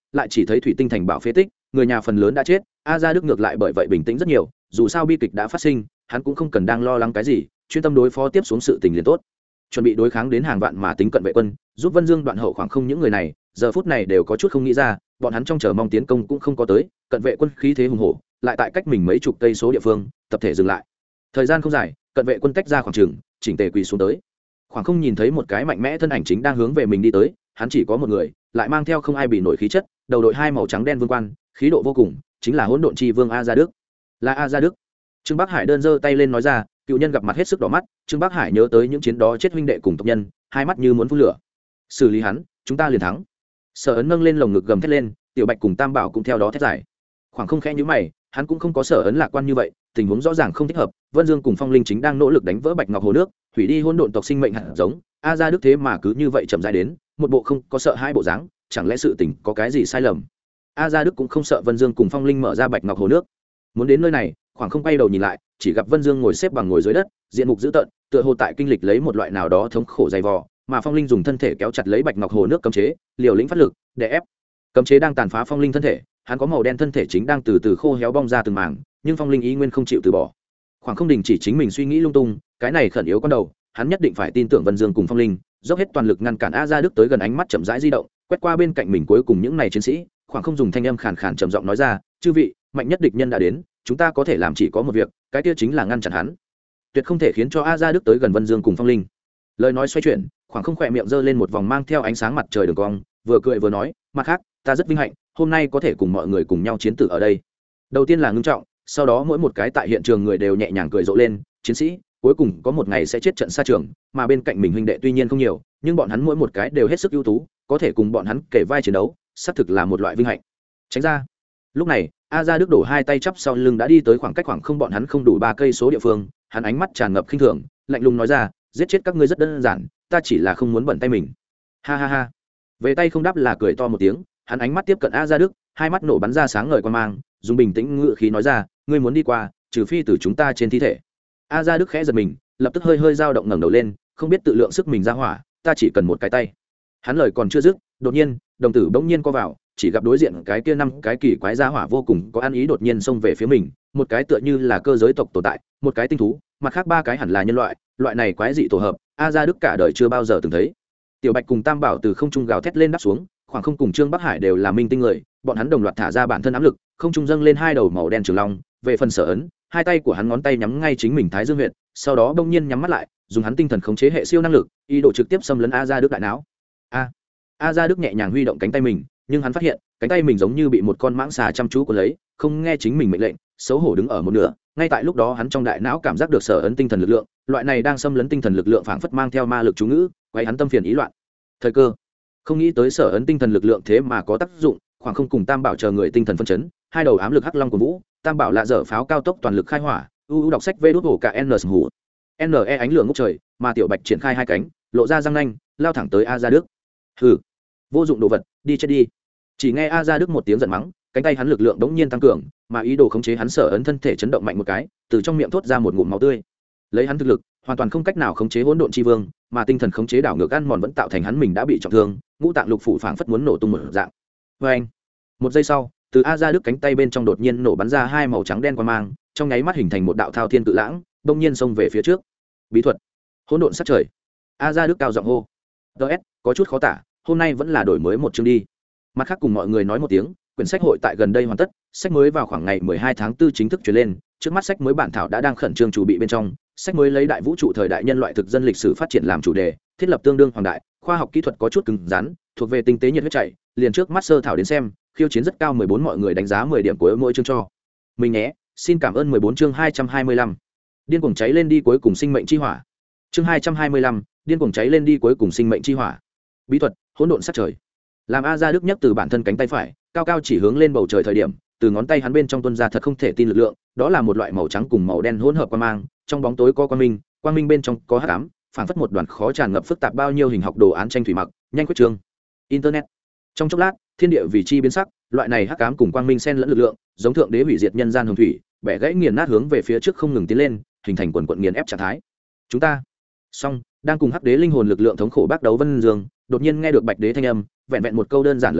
lại chỉ thấy thủy tinh thành bảo phế tích, người nhà phần lớn đã chết. A Gia Đức ngược lại bởi vậy bình tĩnh rất nhiều, dù sao bi kịch đã phát sinh, hắn cũng không cần đang lo lắng cái gì, chuyên tâm đối phó tiếp xuống sự tình liền tốt. Chuẩn bị đối kháng đến hàng vạn mà tính cận vệ quân, giúp Vân Dương đoạn hậu khoảng không, những người này giờ phút này đều có chút không nghĩ ra, bọn hắn trong chờ mong tiến công cũng không có tới, cận vệ quân khí thế hùng hổ, lại tại cách mình mấy chục cây số địa phương tập thể dừng lại. Thời gian không dài, cận vệ quân tách ra khoảng trường, chỉnh tề quỳ xuống tới. Khoảng không nhìn thấy một cái mạnh mẽ thân ảnh chính đang hướng về mình đi tới, hắn chỉ có một người, lại mang theo không ai bị nổi khí chất, đầu đội hai màu trắng đen vương quan, khí độ vô cùng, chính là hỗn độn chi vương A Gia Đức. Là A Gia Đức. Trương Bắc Hải đơn giơ tay lên nói ra, cựu nhân gặp mặt hết sức đỏ mắt. Trương Bắc Hải nhớ tới những chiến đó chết huynh đệ cùng tộc nhân, hai mắt như muốn phun lửa. Xử lý hắn, chúng ta liền thắng. Sở Ấn nâng lên lồng ngực gầm thét lên, Tiểu Bạch cùng Tam Bảo cũng theo đó thét giải. Khoảng không khẽ nhíu mày, hắn cũng không có Sở Ấn lạc quan như vậy, tình huống rõ ràng không thích hợp. Vân Dương cùng Phong Linh chính đang nỗ lực đánh vỡ Bạch Ngọc Hồ nước, hủy đi hỗn độn tộc sinh mệnh hạt giống. A Gia Đức thế mà cứ như vậy chậm rãi đến, một bộ không có sợ hai bộ dáng, chẳng lẽ sự tình có cái gì sai lầm? A Gia Đức cũng không sợ Vân Dương cùng Phong Linh mở ra Bạch Ngọc Hồ nước. Muốn đến nơi này, khoảng không quay đầu nhìn lại, chỉ gặp Vân Dương ngồi xếp bằng ngồi dưới đất, diện mục dữ tợn, tựa hồ tại kinh lịch lấy một loại nào đó thống khổ dày vò, mà Phong Linh dùng thân thể kéo chặt lấy Bạch Ngọc Hồ nước cấm chế, liều lĩnh phát lực, để ép. Cấm chế đang tàn phá Phong Linh thân thể, hắn có màu đen thân thể chính đang từ từ khô héo bong ra từng mảng, nhưng Phong Linh ý nguyên không chịu từ bỏ. Khoảng không đình chỉ chính mình suy nghĩ lung tung, cái này khẩn yếu con đầu, hắn nhất định phải tin tưởng Vân Dương cùng Phong Linh, dốc hết toàn lực ngăn cản A Gia Đức tới gần, ánh mắt chậm rãi di động, quét qua bên cạnh mình cuối cùng những này chiến sĩ, khoảng không dùng thanh âm khàn khàn trầm giọng nói ra, chư vị, mạnh nhất địch nhân đã đến, chúng ta có thể làm chỉ có một việc, cái kia chính là ngăn chặn hắn, tuyệt không thể khiến cho A Gia Đức tới gần Vân Dương cùng Phong Linh. Lời nói xoay chuyển, khoảng không khỏe miệng giơ lên một vòng mang theo ánh sáng mặt trời đường cong, vừa cười vừa nói, mặt khác, ta rất vinh hạnh, hôm nay có thể cùng mọi người cùng nhau chiến tử ở đây. Đầu tiên là ngưng trọng, sau đó mỗi một cái tại hiện trường người đều nhẹ nhàng cười rộ lên, chiến sĩ cuối cùng có một ngày sẽ chết trận xa trường, mà bên cạnh mình huynh đệ tuy nhiên không nhiều, nhưng bọn hắn mỗi một cái đều hết sức ưu tú, có thể cùng bọn hắn kể vai chiến đấu, xác thực là một loại vinh hạnh. Tránh ra. Lúc này, A Gia Đức đổ hai tay chắp sau lưng đã đi tới khoảng cách khoảng không bọn hắn không đủ 3 cây số địa phương, hắn ánh mắt tràn ngập khinh thường, lạnh lùng nói ra, giết chết các ngươi rất đơn giản, ta chỉ là không muốn bận tay mình. Ha ha ha. Về tay không đáp là cười to một tiếng, hắn ánh mắt tiếp cận A Gia Đức, hai mắt nổ bắn ra sáng ngời quan mang, dùng bình tĩnh ngữ khí nói ra, ngươi muốn đi qua, trừ phi từ chúng ta trên thi thể. A Gia Đức khẽ giật mình, lập tức hơi hơi dao động ngẩng đầu lên, không biết tự lượng sức mình ra hỏa, ta chỉ cần một cái tay. Hắn lời còn chưa dứt, đột nhiên, đồng tử bỗng nhiên co vào, chỉ gặp đối diện cái kia 5 cái kỳ quái gia hỏa vô cùng có ăn ý đột nhiên xông về phía mình, một cái tựa như là cơ giới tộc tồn tại, một cái tinh thú, mặt khác 3 cái hẳn là nhân loại, loại này quái dị tổ hợp, A Gia Đức cả đời chưa bao giờ từng thấy. Tiểu Bạch cùng Tam Bảo từ không trung gào thét lên đáp xuống, khoảng không cùng Trương Bắc Hải đều là minh tinh người, bọn hắn đồng loạt thả ra bản thân áp lực, không trung dâng lên 2 đầu màu đen trường long, về phần Sở Ấn, hai tay của hắn ngón tay nhắm ngay chính mình thái dương huyệt, sau đó bỗng nhiên nhắm mắt lại, dùng hắn tinh thần khống chế hệ siêu năng lực, ý đồ trực tiếp xâm lấn A Gia Đức đại não. A Gia Đức nhẹ nhàng huy động cánh tay mình, nhưng hắn phát hiện cánh tay mình giống như bị một con mãng xà chăm chú cuốn lấy, không nghe chính mình mệnh lệnh, xấu hổ đứng ở một nửa. Ngay tại lúc đó hắn trong đại não cảm giác được Sở Ấn tinh thần lực lượng, loại này đang xâm lấn tinh thần lực lượng phảng phất mang theo ma lực chú ngữ, quấy hắn tâm phiền ý loạn. Thời cơ, không nghĩ tới Sở Ấn tinh thần lực lượng thế mà có tác dụng, khoảng không cùng Tam Bảo chờ người tinh thần phân chấn, hai đầu ám lực hắc long của vũ, Tam Bảo lạ dở pháo cao tốc toàn lực khai hỏa, đọc sách vê đốt hổ cả n hủ ne ánh lửa ngốc trời, mà Tiểu Bạch triển khai hai cánh, lộ ra răng nanh, lao thẳng tới A Gia Đức. Hừ, vô dụng đồ vật, đi chết đi. Chỉ nghe A Gia Đức một tiếng giận mắng, cánh tay hắn lực lượng đống nhiên tăng cường, mà ý đồ khống chế hắn Sở Ấn thân thể chấn động mạnh một cái, từ trong miệng thốt ra một ngụm máu tươi. Lấy hắn thực lực, hoàn toàn không cách nào khống chế hỗn độn chi vương, mà tinh thần khống chế đảo ngược ăn mòn vẫn tạo thành hắn mình đã bị trọng thương, ngũ tạng lục phủ phảng phất muốn nổ tung một dạng. Oeng! Một giây sau, từ A Gia Đức cánh tay bên trong đột nhiên nổ bắn ra 2 màu trắng đen quang mang, trong nháy mắt hình thành một đạo thao thiên cự lãng, bỗng nhiên xông về phía trước. Bí thuật, hỗn độn sát trời. A Gia Đức cao giọng hô. DS, có chút khó tả, hôm nay vẫn là đổi mới một chương đi. Mặt khác cùng mọi người nói một tiếng, quyển sách hội tại gần đây hoàn tất, sách mới vào khoảng ngày 12 tháng 4 chính thức truyền lên, trước mắt sách mới bản thảo đã đang khẩn trương chuẩn bị bên trong, sách mới lấy đại vũ trụ thời đại nhân loại thực dân lịch sử phát triển làm chủ đề, thiết lập tương đương hoàng đại, khoa học kỹ thuật có chút cứng rắn, thuộc về tinh tế nhiệt huyết chạy, liền trước mắt sơ thảo đến xem, khiêu chiến rất cao 14 mọi người đánh giá 10 điểm của mỗi chương cho. Mình nhé, xin cảm ơn 14 chương 225. Điên cuồng cháy lên đi cuối cùng sinh mệnh chi hỏa. Chương 225, điên cuồng cháy lên đi cuối cùng sinh mệnh chi hỏa. Bí thuật, hỗn độn sát trời. Làm A Gia Đức nhấc từ bản thân cánh tay phải, cao cao chỉ hướng lên bầu trời thời điểm, từ ngón tay hắn bên trong tuôn ra thật không thể tin lực lượng, đó là một loại màu trắng cùng màu đen hỗn hợp quang mang, trong bóng tối có quang minh bên trong có hắc ám, phảng phất một đoàn khó tràn ngập phức tạp bao nhiêu hình học đồ án tranh thủy mặc, nhanh quyết trương. Internet. Trong chốc lát, thiên địa vì chi biến sắc, loại này hắc ám cùng quang minh xen lẫn lực lượng, giống thượng đế hủy diệt nhân gian hồng thủy, bẻ gãy nghiền nát hướng về phía trước không ngừng tiến lên, hình thành quần quần nghiền ép trạng thái. Chúng ta, song đang cùng hắc đế linh hồn lực lượng thống khổ bác đấu Vân Dương, đột nhiên nghe được bạch đế thanh âm, vẹn vẹn một câu đơn giản lời nói,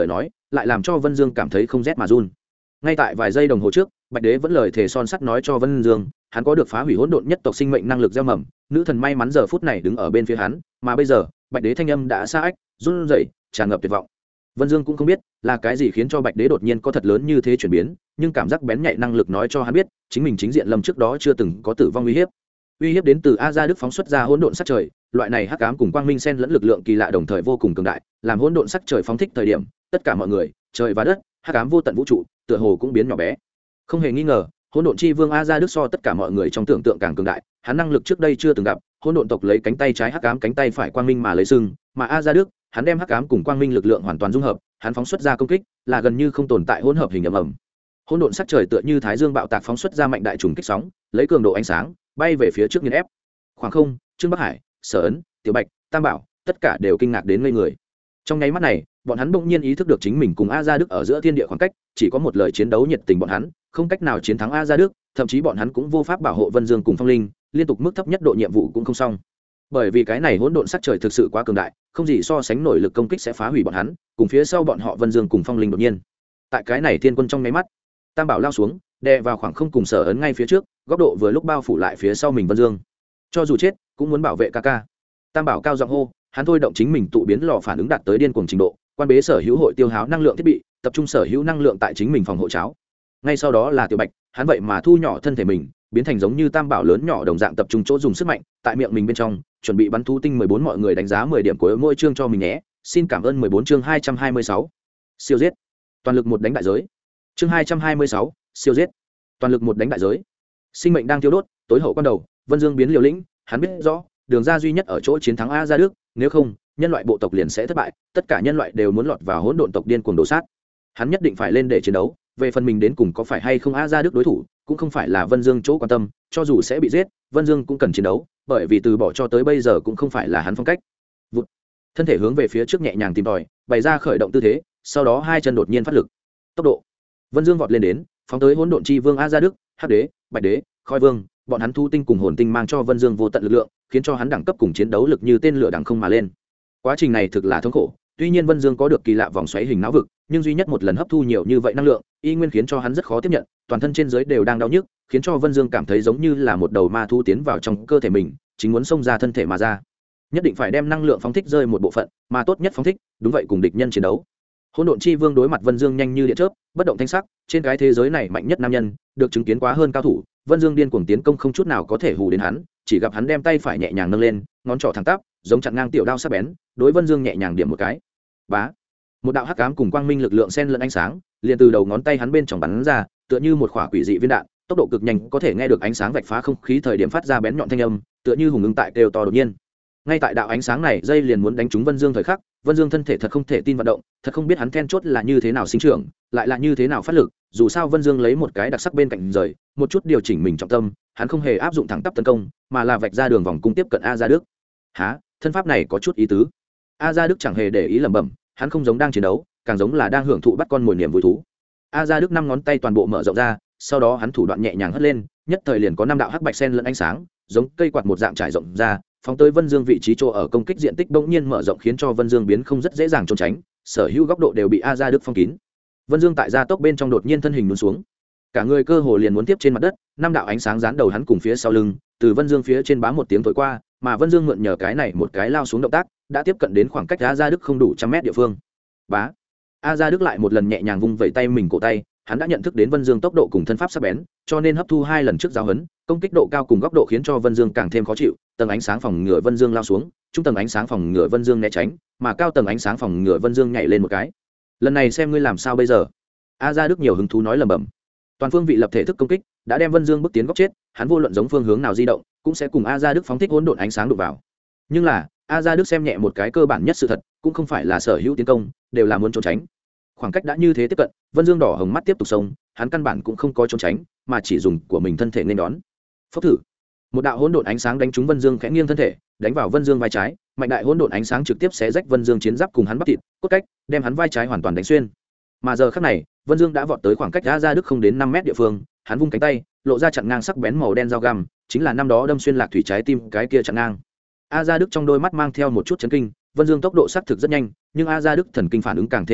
lại làm cho Vân Dương cảm thấy không rét mà run. Ngay tại vài giây đồng hồ trước, Bạch Đế vẫn lời thề son sắt nói cho Vân Dương, hắn có được phá hủy hỗn độn nhất tộc sinh mệnh năng lực gieo mầm, nữ thần may mắn giờ phút này đứng ở bên phía hắn, mà bây giờ, Bạch Đế thanh âm đã xa ách, run rẩy, tràn ngập tuyệt vọng. Vân Dương cũng không biết là cái gì khiến cho Bạch Đế đột nhiên có thật lớn như thế chuyển biến, nhưng cảm giác bén nhạy năng lực nói cho hắn biết, chính mình chính diện lâm trước đó chưa từng có tử vong uy hiếp. Uy hiếp đến từ A Gia Đức phóng xuất ra hỗn độn sắc trời, loại này hắc ám cùng quang minh xen lẫn lực lượng kỳ lạ đồng thời vô cùng cường đại, làm hỗn độn sắc trời phóng thích thời điểm, tất cả mọi người, trời và đất, hắc ám vô tận vũ trụ, tựa hồ cũng biến nhỏ bé. Không hề nghi ngờ, hỗn độn chi vương A Gia Đức so tất cả mọi người trong tưởng tượng càng cường đại, hắn năng lực trước đây chưa từng gặp, hỗn độn tộc lấy cánh tay trái hắc ám, cánh tay phải quang minh mà lấy sừng, mà A Gia Đức, hắn đem hắc ám cùng quang minh lực lượng hoàn toàn dung hợp, hắn phóng xuất ra công kích là gần như không tồn tại hỗn hợp hình ầm ầm. Hỗn độn sắc trời tựa như thái dương bạo tạc phóng xuất ra mạnh đại trùng kích sóng, lấy cường độ ánh sáng bay về phía trước nghiền ép. Khoảng không, Trương Bắc Hải, Sở Ấn, Tiểu Bạch, Tam Bảo, tất cả đều kinh ngạc đến ngây người. Trong nháy mắt này, bọn hắn bỗng nhiên ý thức được chính mình cùng A Gia Đức ở giữa thiên địa khoảng cách, chỉ có một lời chiến đấu nhiệt tình bọn hắn, không cách nào chiến thắng A Gia Đức, thậm chí bọn hắn cũng vô pháp bảo hộ Vân Dương cùng Phong Linh, liên tục mức thấp nhất độ nhiệm vụ cũng không xong. Bởi vì cái này hỗn độn sắc trời thực sự quá cường đại, không gì so sánh nổi lực công kích sẽ phá hủy bọn hắn, cùng phía sau bọn họ Vân Dương cùng Phong Linh đột nhiên. Tại cái này thiên quân trong nháy mắt, Tam Bảo lao xuống, đè vào khoảng không cùng Sở Ấn ngay phía trước, góc độ vừa lúc bao phủ lại phía sau mình Vân Dương. Cho dù chết, cũng muốn bảo vệ ca ca. Tam Bảo cao giọng hô, hắn thôi động chính mình tụ biến lò phản ứng đạt tới điên cuồng trình độ, quan bế sở hữu hội tiêu hao năng lượng thiết bị, tập trung sở hữu năng lượng tại chính mình phòng hộ cháo. Ngay sau đó là Tiểu Bạch, hắn vậy mà thu nhỏ thân thể mình, biến thành giống như Tam Bảo lớn nhỏ đồng dạng tập trung chỗ dùng sức mạnh, tại miệng mình bên trong, chuẩn bị bắn thú tinh 14 mọi người đánh giá 10 điểm của mỗi chương cho mình nhé. Xin cảm ơn 14 chương 226. Siêu giết. Toàn lực một đánh đại giới. Chương 226, siêu giết. Toàn lực một đánh đại giới. Sinh mệnh đang thiêu đốt, tối hậu quan đầu, Vân Dương biến liều lĩnh, hắn biết rõ, đường ra duy nhất ở chỗ chiến thắng A Gia Đức, nếu không, nhân loại bộ tộc liền sẽ thất bại, tất cả nhân loại đều muốn lọt vào hỗn độn tộc điên cuồng đổ sát. Hắn nhất định phải lên để chiến đấu, về phần mình đến cùng có phải hay không A Gia Đức đối thủ, cũng không phải là Vân Dương chỗ quan tâm, cho dù sẽ bị giết, Vân Dương cũng cần chiến đấu, bởi vì từ bỏ cho tới bây giờ cũng không phải là hắn phong cách. Vụt. Thân thể hướng về phía trước nhẹ nhàng tìm tòi, bày ra khởi động tư thế, sau đó hai chân đột nhiên phát lực. Tốc độ. Vân Dương vọt lên đến, phóng tới hỗn độn chi vương A Gia Đức, Hắc Đế, Bạch Đế, Khôi Vương, bọn hắn thu tinh cùng hồn tinh mang cho Vân Dương vô tận lực lượng, khiến cho hắn đẳng cấp cùng chiến đấu lực như tên lửa đằng không mà lên. Quá trình này thực là thống khổ, tuy nhiên Vân Dương có được kỳ lạ vòng xoáy hình não vực, nhưng duy nhất một lần hấp thu nhiều như vậy năng lượng, y nguyên khiến cho hắn rất khó tiếp nhận, toàn thân trên dưới đều đang đau nhức, khiến cho Vân Dương cảm thấy giống như là một đầu ma thú tiến vào trong cơ thể mình, chính muốn xông ra thân thể mà ra. Nhất định phải đem năng lượng phóng thích rơi một bộ phận, mà tốt nhất phóng thích, đúng vậy cùng địch nhân chiến đấu. Hỗn độn chi vương đối mặt Vân Dương nhanh như điện chớp, bất động thanh sắc, trên cái thế giới này mạnh nhất nam nhân, được chứng kiến quá hơn cao thủ, Vân Dương điên cuồng tiến công không chút nào có thể hù đến hắn, chỉ gặp hắn đem tay phải nhẹ nhàng nâng lên, ngón trỏ thẳng tắp, giống chặn ngang tiểu đao sắc bén, đối Vân Dương nhẹ nhàng điểm một cái. Bá. Một đạo hắc ám cùng quang minh lực lượng xen lẫn ánh sáng, liền từ đầu ngón tay hắn bên trong bắn ra, tựa như một quả quỷ dị viên đạn, tốc độ cực nhanh, có thể nghe được ánh sáng vạch phá không khí thời điểm phát ra bén nhọn thanh âm, tựa như hùng ưng tại kêu to đột nhiên. Ngay tại đạo ánh sáng này, dây liền muốn đánh trúng Vân Dương thời khắc, Vân Dương thân thể thật không thể tin vận động, thật không biết hắn then chốt là như thế nào sinh trưởng, lại là như thế nào phát lực, dù sao Vân Dương lấy một cái đặc sắc bên cạnh rời, một chút điều chỉnh mình trọng tâm, hắn không hề áp dụng thẳng tắp tấn công, mà là vạch ra đường vòng cung tiếp cận A Gia Đức. Hả, thân pháp này có chút ý tứ. A Gia Đức chẳng hề để ý lẩm bẩm, hắn không giống đang chiến đấu, càng giống là đang hưởng thụ bắt con mồi niềm vui thú. A Gia Đức năm ngón tay toàn bộ mở rộng ra, sau đó hắn thủ đoạn nhẹ nhàng hất lên, nhất thời liền có năm đạo hắc bạch sen lẫn ánh sáng, giống cây quạt một dạng trải rộng ra, phóng tới Vân Dương vị trí chỗ ở, công kích diện tích bỗng nhiên mở rộng, khiến cho Vân Dương biến không rất dễ dàng trốn tránh, sở hữu góc độ đều bị A Gia Đức phong kín. Vân Dương tại gia tốc bên trong đột nhiên thân hình lún xuống, cả người cơ hồ liền muốn tiếp trên mặt đất, năm đạo ánh sáng dán đầu hắn cùng phía sau lưng, từ Vân Dương phía trên bá một tiếng thổi qua, mà Vân Dương mượn nhờ cái này một cái lao xuống động tác, đã tiếp cận đến khoảng cách A Gia Đức không đủ trăm mét địa phương. Bá. A Gia Đức lại một lần nhẹ nhàng vung vẩy tay mình cổ tay, hắn đã nhận thức đến Vân Dương tốc độ cùng thân pháp sắc bén, cho nên hấp thu hai lần trước giáo huấn, công kích độ cao cùng góc độ khiến cho Vân Dương càng thêm khó chịu, tầng ánh sáng phòng ngừa Vân Dương lao xuống, trung tầng ánh sáng phòng ngừa Vân Dương né tránh, mà cao tầng ánh sáng phòng ngừa Vân Dương nhảy lên một cái. Lần này xem ngươi làm sao bây giờ. A Gia Đức nhiều hứng thú nói lẩm bẩm. Toàn phương vị lập thể thức công kích đã đem Vân Dương bước tiến góc chết, hắn vô luận giống phương hướng nào di động, cũng sẽ cùng A Gia Đức phóng thích hỗn độn ánh sáng đụng vào. Nhưng là, A Gia Đức xem nhẹ một cái cơ bản nhất sự thật, cũng không phải là sở hữu tiến công đều là muốn trốn tránh. Khoảng cách đã như thế tiếp cận, Vân Dương đỏ hồng mắt tiếp tục xông, hắn căn bản cũng không có trốn tránh, mà chỉ dùng của mình thân thể nên đón. Phốc thử. Một đạo hỗn độn ánh sáng đánh trúng Vân Dương, khẽ nghiêng thân thể, đánh vào Vân Dương vai trái, mạnh đại hỗn độn ánh sáng trực tiếp xé rách Vân Dương chiến giáp cùng hắn bắp thịt, cốt cách, đem hắn vai trái hoàn toàn đánh xuyên. Mà giờ khắc này, Vân Dương đã vọt tới khoảng cách A Gia Đức không đến 5 mét địa phương, hắn vung cánh tay, lộ ra chặn ngang sắc bén màu đen dao găm, chính là năm đó đâm xuyên lạc thủy trái tim cái kia chặn ngang. A Gia Đức trong đôi mắt mang theo một chút chấn kinh, Vân Dương tốc độ xác thực rất nhanh, nhưng A Gia Đức thần kinh phản ứng càng thêm cấp tốc,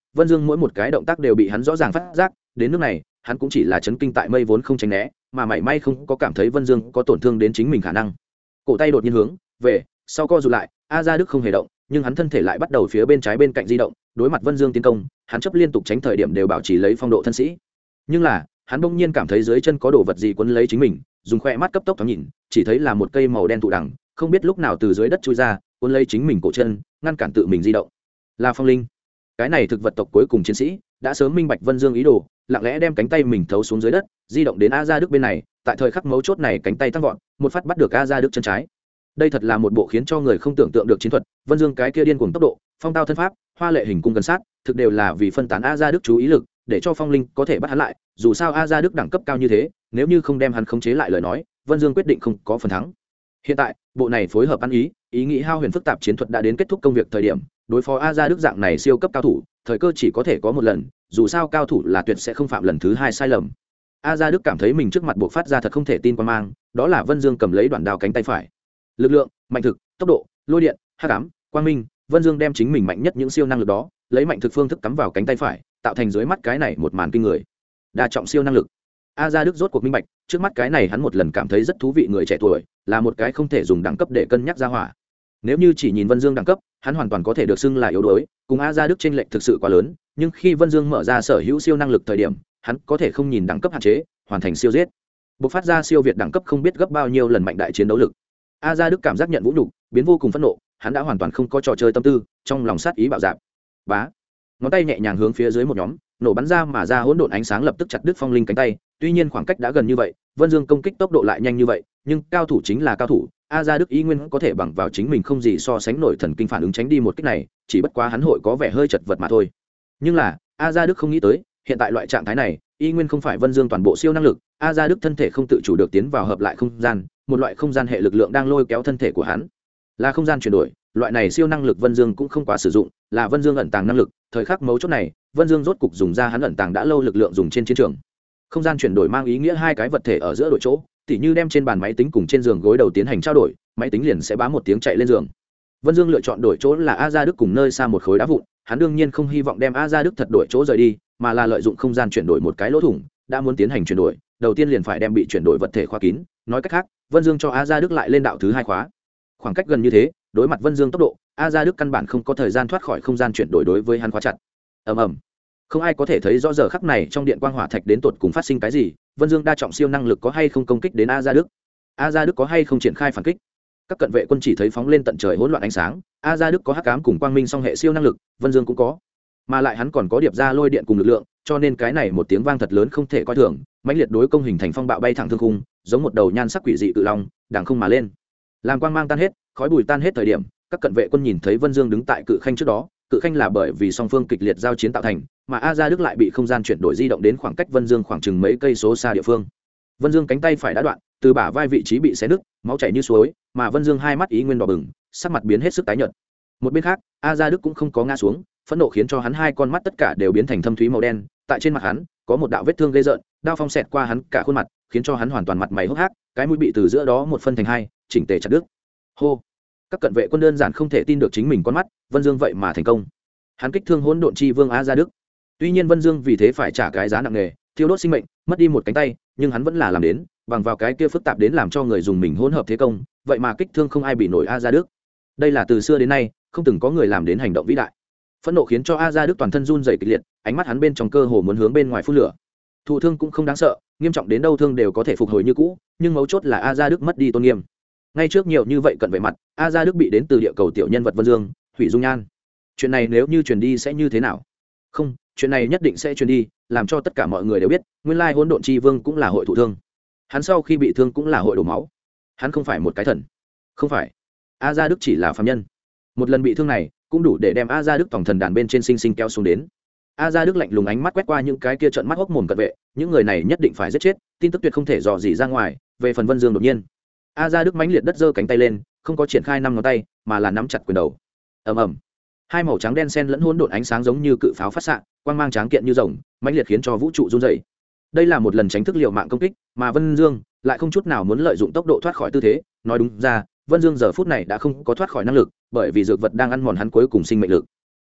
Vân Dương mỗi một cái động tác đều bị hắn rõ ràng phát giác, đến nước này hắn cũng chỉ là chấn kinh tại mây vốn không tránh né, mà mảy may không có cảm thấy Vân Dương có tổn thương đến chính mình khả năng. Cổ tay đột nhiên hướng về sau co rụt lại, A Gia Đức không hề động, nhưng hắn thân thể lại bắt đầu phía bên trái bên cạnh di động, đối mặt Vân Dương tiến công, hắn chấp liên tục tránh thời điểm đều bảo trì lấy phong độ thân sĩ. Nhưng là hắn bỗng nhiên cảm thấy dưới chân có đồ vật gì quấn lấy chính mình, dùng khoe mắt cấp tốc thoáng nhìn, chỉ thấy là một cây màu đen thụ đằng, không biết lúc nào từ dưới đất chui ra, quấn lấy chính mình cổ chân, ngăn cản tự mình di động. Là phong linh. Cái này thực vật tộc cuối cùng chiến sĩ đã sớm minh bạch Vân Dương ý đồ, lặng lẽ đem cánh tay mình thấu xuống dưới đất, di động đến A Gia Đức bên này, tại thời khắc mấu chốt này cánh tay tăng vọt, một phát bắt được A Gia Đức chân trái. Đây thật là một bộ khiến cho người không tưởng tượng được chiến thuật, Vân Dương cái kia điên cuồng tốc độ, phong tao thân pháp, hoa lệ hình cung gần sát, thực đều là vì phân tán A Gia Đức chú ý lực, để cho phong linh có thể bắt hắn lại, dù sao A Gia Đức đẳng cấp cao như thế, nếu như không đem hắn khống chế lại lời nói, Vân Dương quyết định không có phần thắng. Hiện tại bộ này phối hợp ăn ý nghĩ hao huyền phức tạp chiến thuật đã đến kết thúc công việc thời điểm, đối phó A Gia Đức dạng này siêu cấp cao thủ, thời cơ chỉ có thể có một lần, dù sao cao thủ là tuyệt sẽ không phạm lần thứ hai sai lầm. A Gia Đức cảm thấy mình trước mặt buộc phát ra thật không thể tin quan mang, đó là Vân Dương cầm lấy đoạn đao cánh tay phải. Lực lượng, mạnh thực, tốc độ, lôi điện, hắc ám, quang minh, Vân Dương đem chính mình mạnh nhất những siêu năng lực đó, lấy mạnh thực phương thức cắm vào cánh tay phải, tạo thành dưới mắt cái này một màn kinh người. Đa trọng siêu năng lực. A Gia Đức rốt cuộc minh bạch, trước mắt cái này hắn một lần cảm thấy rất thú vị người trẻ tuổi, là một cái không thể dùng đẳng cấp để cân nhắc ra hỏa. Nếu như chỉ nhìn Vân Dương đẳng cấp, hắn hoàn toàn có thể được xưng là yếu đuối, cùng A Gia Đức chênh lệch thực sự quá lớn, nhưng khi Vân Dương mở ra sở hữu siêu năng lực thời điểm, hắn có thể không nhìn đẳng cấp hạn chế, hoàn thành siêu giết. Bộc phát ra siêu việt đẳng cấp không biết gấp bao nhiêu lần mạnh đại chiến đấu lực. A Gia Đức cảm giác nhận vũ nhục, biến vô cùng phẫn nộ, hắn đã hoàn toàn không có trò chơi tâm tư, trong lòng sát ý bạo dạn. Bá, ngón tay nhẹ nhàng hướng phía dưới một nhóm, nổ bắn ra mà ra hỗn độn ánh sáng lập tức chặt đứt phong linh cánh tay. Tuy nhiên khoảng cách đã gần như vậy, Vân Dương công kích tốc độ lại nhanh như vậy, nhưng cao thủ chính là cao thủ, A Gia Đức ý nguyên có thể bằng vào chính mình không gì so sánh nổi thần kinh phản ứng tránh đi một kích này, chỉ bất quá hắn hội có vẻ hơi chật vật mà thôi. Nhưng là A Gia Đức không nghĩ tới, hiện tại loại trạng thái này, y nguyên không phải Vân Dương toàn bộ siêu năng lực, A Gia Đức thân thể không tự chủ được tiến vào hợp lại không gian, một loại không gian hệ lực lượng đang lôi kéo thân thể của hắn. Là không gian chuyển đổi, loại này siêu năng lực Vân Dương cũng không quá sử dụng, là Vân Dương ẩn tàng năng lực, thời khắc mấu chốt này, Vân Dương rốt cục dùng ra hắn ẩn tàng đã lâu lực lượng dùng trên chiến trường. Không gian chuyển đổi mang ý nghĩa hai cái vật thể ở giữa đổi chỗ, tỉ như đem trên bàn máy tính cùng trên giường gối đầu tiến hành trao đổi, máy tính liền sẽ bám một tiếng chạy lên giường. Vân Dương lựa chọn đổi chỗ là A Gia Đức cùng nơi xa một khối đá vụn, hắn đương nhiên không hy vọng đem A Gia Đức thật đổi chỗ rời đi, mà là lợi dụng không gian chuyển đổi một cái lỗ thủng, đã muốn tiến hành chuyển đổi, đầu tiên liền phải đem bị chuyển đổi vật thể khóa kín, nói cách khác, Vân Dương cho A Gia Đức lại lên đạo thứ hai khóa. Khoảng cách gần như thế, đối mặt Vân Dương tốc độ, A Gia Đức căn bản không có thời gian thoát khỏi không gian chuyển đổi đối với hắn khóa chặt. Ầm ầm. Không ai có thể thấy rõ giờ khắc này trong điện quang hỏa thạch đến tột cùng phát sinh cái gì, Vân Dương đa trọng siêu năng lực có hay không công kích đến A Gia Đức, A Gia Đức có hay không triển khai phản kích. Các cận vệ quân chỉ thấy phóng lên tận trời hỗn loạn ánh sáng, A Gia Đức có hắc ám cùng quang minh song hệ siêu năng lực, Vân Dương cũng có, mà lại hắn còn có điệp ra lôi điện cùng lực lượng, cho nên cái này một tiếng vang thật lớn không thể coi thường, mãnh liệt đối công hình thành phong bạo bay thẳng thương khung, giống một đầu nhan sắc quỷ dị cự long, đằng không mà lên. Làm quang mang tan hết, khói bụi tan hết thời điểm, các cận vệ quân nhìn thấy Vân Dương đứng tại cự khanh trước đó, cự khanh là bởi vì song phương kịch liệt giao chiến tạo thành, mà A Gia Đức lại bị không gian chuyển đổi di động đến khoảng cách Vân Dương khoảng chừng mấy cây số xa địa phương. Vân Dương cánh tay phải đã đoạn, từ bả vai vị trí bị xé nứt, máu chảy như suối, mà Vân Dương hai mắt ý nguyên đỏ bừng, sắc mặt biến hết sức tái nhợt. Một bên khác, A Gia Đức cũng không có ngã xuống, phẫn nộ khiến cho hắn hai con mắt tất cả đều biến thành thâm thúy màu đen, tại trên mặt hắn có một đạo vết thương ghê rợn, đao phong xẹt qua hắn cả khuôn mặt, khiến cho hắn hoàn toàn mặt mày hốc hác, cái mũi bị từ giữa đó một phân thành hai, chỉnh tề chặt đứt. Hô! Các cận vệ quân đơn giản không thể tin được chính mình con mắt, Vân Dương vậy mà thành công. Hắn kích thương hỗn độn chi vương A Gia Đức. Tuy nhiên Vân Dương vì thế phải trả cái giá nặng nề, thiêu đốt sinh mệnh, mất đi một cánh tay, nhưng hắn vẫn là làm đến, bằng vào cái kia phức tạp đến làm cho người dùng mình hỗn hợp thế công, vậy mà kích thương không ai bị nổi A Gia Đức. Đây là từ xưa đến nay không từng có người làm đến hành động vĩ đại. Phẫn nộ khiến cho A Gia Đức toàn thân run rẩy kịch liệt, ánh mắt hắn bên trong cơ hồ muốn hướng bên ngoài phun lửa. Thụ thương cũng không đáng sợ, nghiêm trọng đến đâu thương đều có thể phục hồi như cũ, nhưng mấu chốt là A Gia Đức mất đi tôn nghiêm. Ngay trước nhiều như vậy cận vệ mặt, A Gia Đức bị đến từ địa cầu tiểu nhân vật Vân Dương hủy dung nhan. Chuyện này nếu như truyền đi sẽ như thế nào? Không, chuyện này nhất định sẽ truyền đi, làm cho tất cả mọi người đều biết, nguyên lai hỗn độn chi vương cũng là hội thụ thương. Hắn sau khi bị thương cũng là hội đổ máu. Hắn không phải một cái thần. Không phải. A Gia Đức chỉ là phàm nhân. Một lần bị thương này, cũng đủ để đem A Gia Đức tổng thần đàn bên trên sinh sinh kéo xuống đến. A Gia Đức lạnh lùng ánh mắt quét qua những cái kia trợn mắt hốc mồm cận vệ, những người này nhất định phải giết chết, tin tức tuyệt không thể dò dỉ ra ngoài. Về phần Vân Dương đột nhiên, A Gia Đức mãnh liệt đất giơ cánh tay lên, không có triển khai năm ngón tay, mà là nắm chặt quyền đầu. Ầm ầm. Hai màu trắng đen xen lẫn hỗn độn ánh sáng giống như cự pháo phát xạ, quang mang tráng kiện như rồng, mãnh liệt khiến cho vũ trụ run rẩy. Đây là một lần tránh thức liều mạng công kích, mà Vân Dương lại không chút nào muốn lợi dụng tốc độ thoát khỏi tư thế, nói đúng ra, Vân Dương giờ phút này đã không có thoát khỏi năng lực, bởi vì dược vật đang ăn mòn hắn cuối cùng sinh mệnh lực.